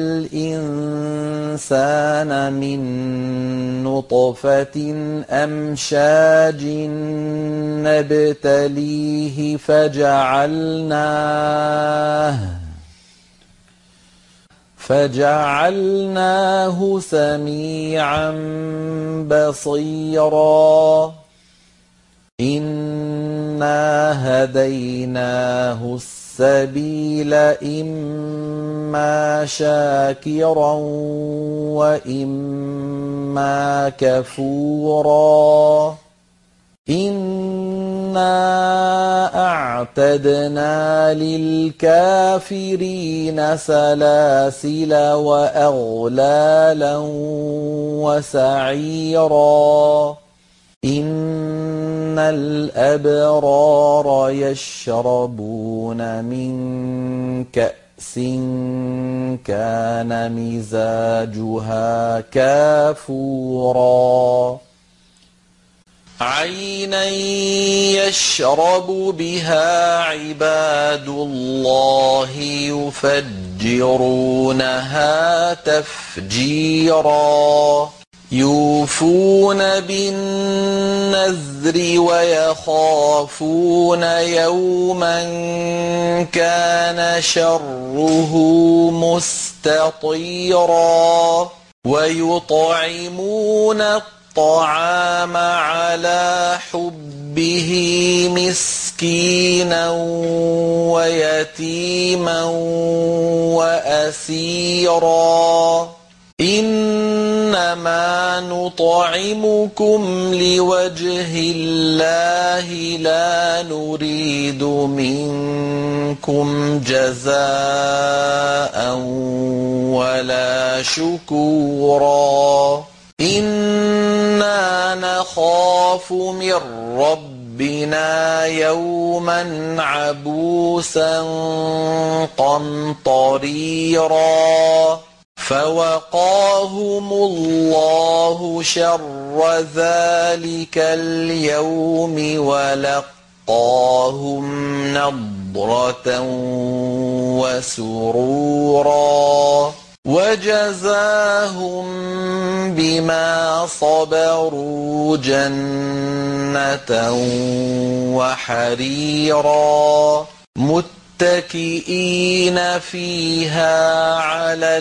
[SPEAKER 1] الإنسان من نطفة أمشاج نبتليه فجعلناه فجعلناه سميعا بصيرا إنا هديناه السبيل إما شاكرا وإما كفورا إنا أعتدنا للكافرين سلاسل وأغلالا وسعيرا إن الأبرار يشربون من كأس كان مزاجها كافورا عينا يشرب بها عباد الله يفجرونها تفجيرا يوفون بالنذر ويخافون يوما كان شره مستطيرا ويطعمون الطعام على حبه مسكينا ويتيما وأسيرا إنما نطعمكم لوجه الله لا نريد منكم جزاء ولا شكورا إنا نخاف من ربنا يوما عبوسا قمطريرا فوقاهم الله شر ذلك اليوم ولقاهم نضرة وسرورا وجزاهم بما صبروا جنة وحريرا متكئين فيها على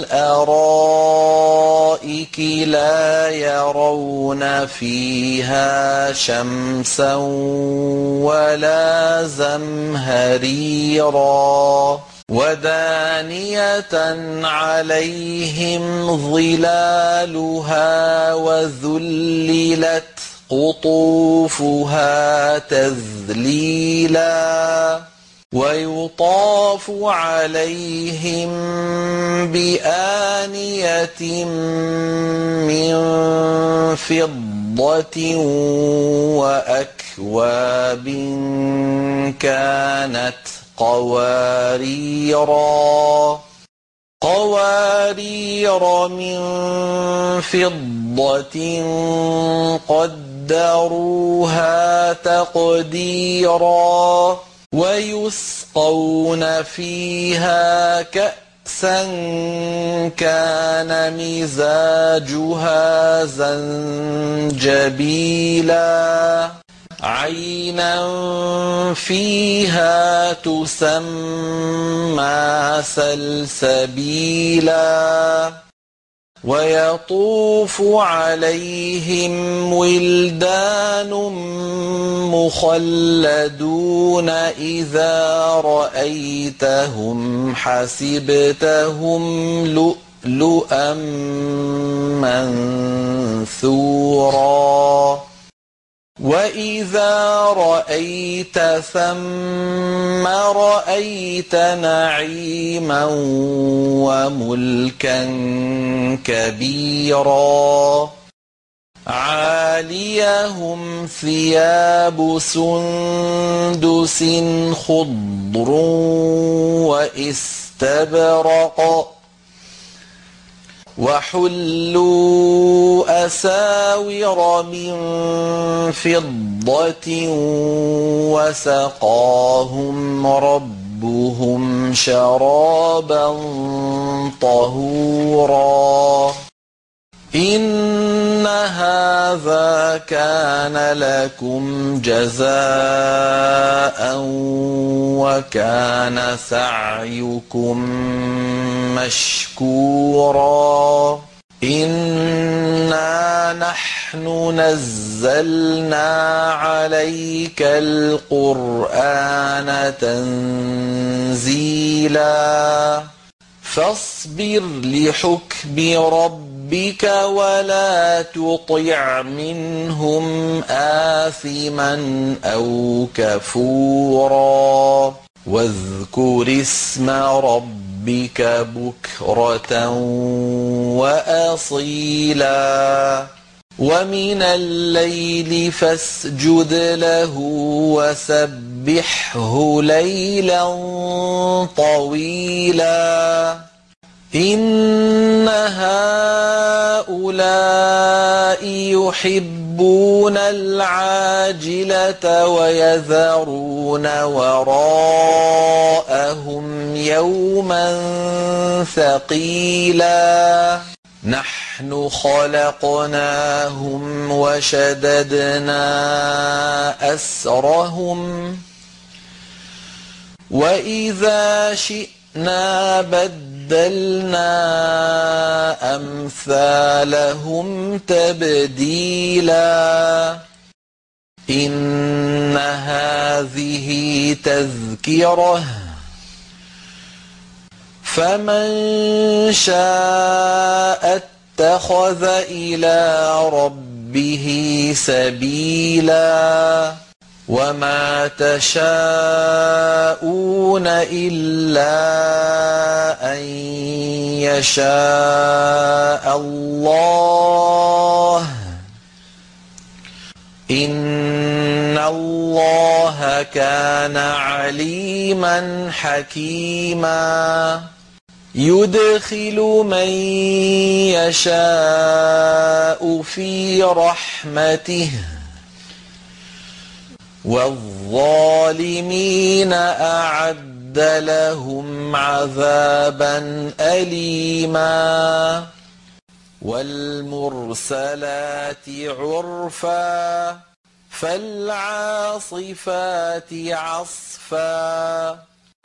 [SPEAKER 1] الأرائك لا يرون فيها شمسا ولا زمهريرا ودانية عليهم ظلالها وذللت قطوفها تذليلا ويطاف عليهم بآنية من فضة وأكواب كانت قواريرا قوارير من فضة فِضَّةٍ قَدَّرُوهَا تَقْدِيرًا وَيُسْقَوْنَ فِيهَا كَأْسًا كَانَ مِزَاجُهَا زَنجَبِيلًا عَيْنًا فِيهَا تُسَمَّى سَلْسَبِيلًا وَيَطُوفُ عَلَيْهِمْ وِلْدَانٌ مُّخَلَّدُونَ إِذَا رَأَيْتَهُمْ حَسِبْتَهُمْ لُؤْلُؤًا مَّنثُورًا وَإِذَا رَأَيْتَ ثَمَّ رَأَيْتَ نَعِيمًا وَمُلْكًا كَبِيرًا عَالِيَهُمْ ثِيَابُ سُندُسٍ خُضْرٌ وَإِسْتَبْرَقٌ وَحُلُّوا أَسَاوِرَ مِن فِضَّةٍ وَسَقَاهُمْ رَبُّهُمْ شَرَابًا طَهُورًا إِنَّ هَٰذَا كَانَ لَكُمْ جَزَاءً وَكَانَ سَعْيُكُمْ مَشْكُورًا إِنَّا نَحْنُ نَزَّلْنَا عَلَيْكَ الْقُرْآنَ تَنزِيلًا فاصبر لحكم ربك ولا تطع منهم آثما أو كفورا واذكر اسم ربك بكرة وأصيلا ومن الليل فاسجد له وسبحه ليلا طويلا إن هؤلاء يحبون العاجلة ويذرون وراءهم يوما ثقيلا نحن خلقناهم وشددنا أسرهم وإذا شئنا بدلنا أمثالهم تبديلا إن هذه تذكرة فمن شاء اتخذ إلى ربه سبيلا وما تشاءون إلا أن يشاء الله إن الله كان عليما حكيما يدخل من يشاء في رحمته والظالمين أعد لهم عذابا أليما والمرسلات عرفا فالعاصفات عصفا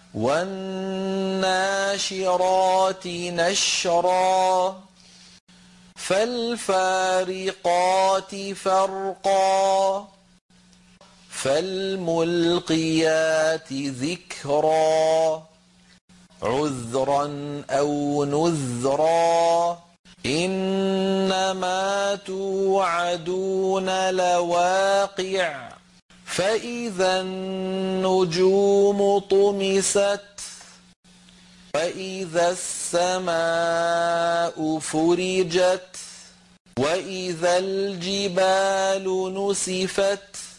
[SPEAKER 1] والناشرات نشرا فالفارقات فرقا فالملقيات ذكرا عذرا أو نذرا إنما توعدون لواقع فإذا النجوم طمست وإذا السماء فرجت وإذا الجبال نسفت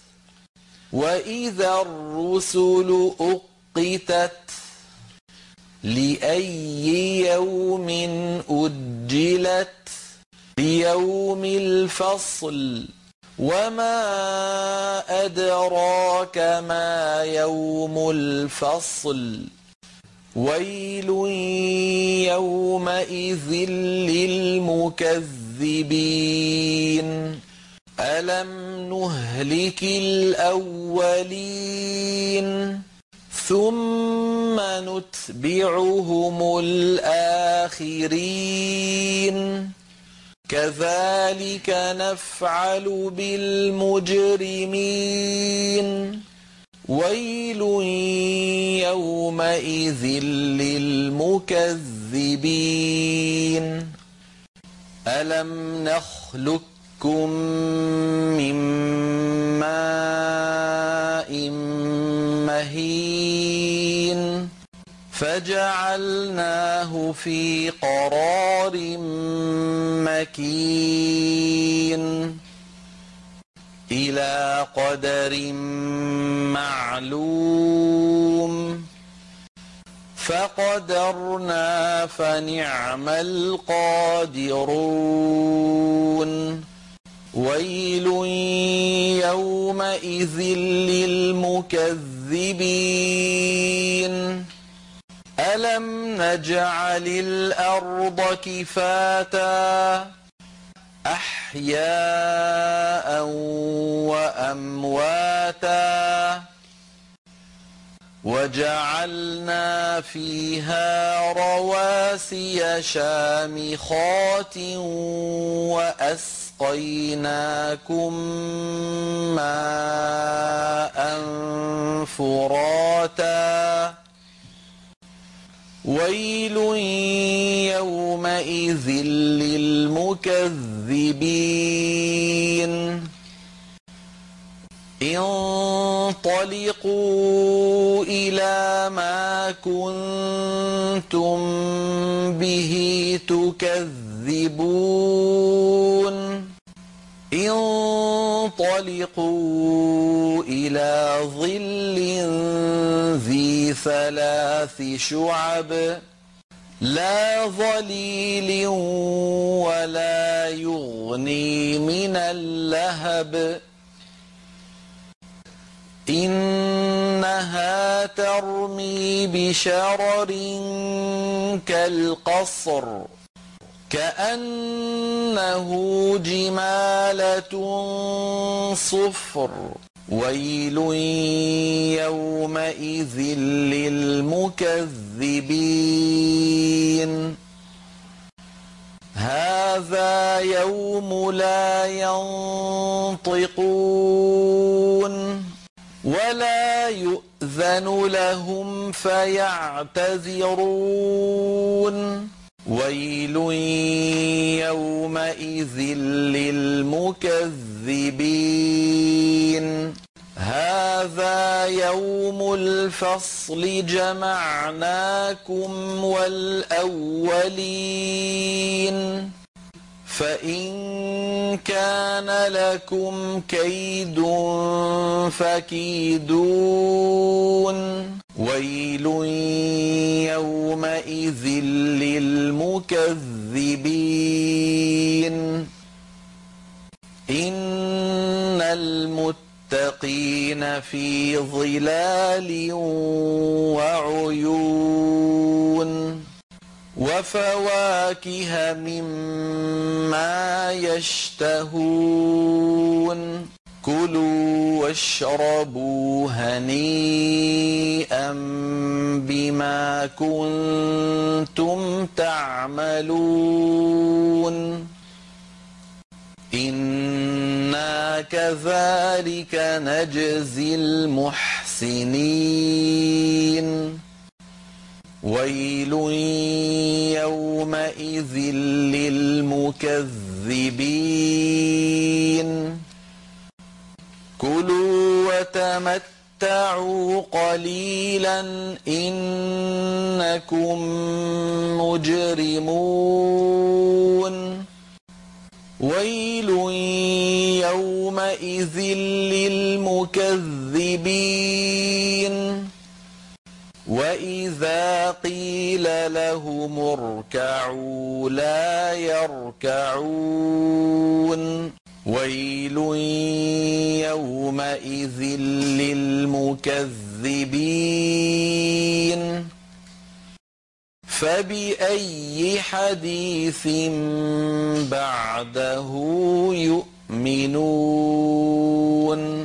[SPEAKER 1] وإذا الرسل أقتت لأي يوم أجلت ليوم الفصل وما أدراك ما يوم الفصل ويل يومئذ للمكذبين ألم نهلك الأولين ثم نتبعهم الآخرين كذلك نفعل بالمجرمين ويل يومئذ للمكذبين ألم نخلقكم من ماء مهين فجعلناه في قرار مكين إلى قدر معلوم فقدرنا فنعم القادرون ويل يومئذ للمكذبين ألم نجعل الأرض كفاتا أحياء وأمواتا وجعلنا فيها رواسي شامخات وأسقيناكم ماء فراتا ويل يومئذ للمكذبين انطلقوا إلى ما كنتم به تكذبون انطلقوا إلى ظل ذي ثلاث شعب لا ظليل ولا يغني من اللهب إنها ترمي بشرر كالقصر كأنه جمالة صفر ويل يومئذ للمكذبين هذا يوم لا ينطقون ولا يؤذن لهم فيعتذرون ويل يومئذ للمكذبين هذا يوم الفصل جمعناكم والأولين فإن كان لكم كيد فكيدون ويل يومئذ للمكذبين إن المتقين في ظلال وعيون وفواكه مما يشتهون كلوا واشربوا هنيئا بما كنتم تعملون إنا كذلك نجزي المحسنين ويل يومئذ للمكذبين كلوا وتمتعوا قليلا إنكم مجرمون ويل يومئذ للمكذبين وإذا قيل لهم اركعوا لا يركعون ويل يومئذ للمكذبين فبأي حديث بعده يؤمنون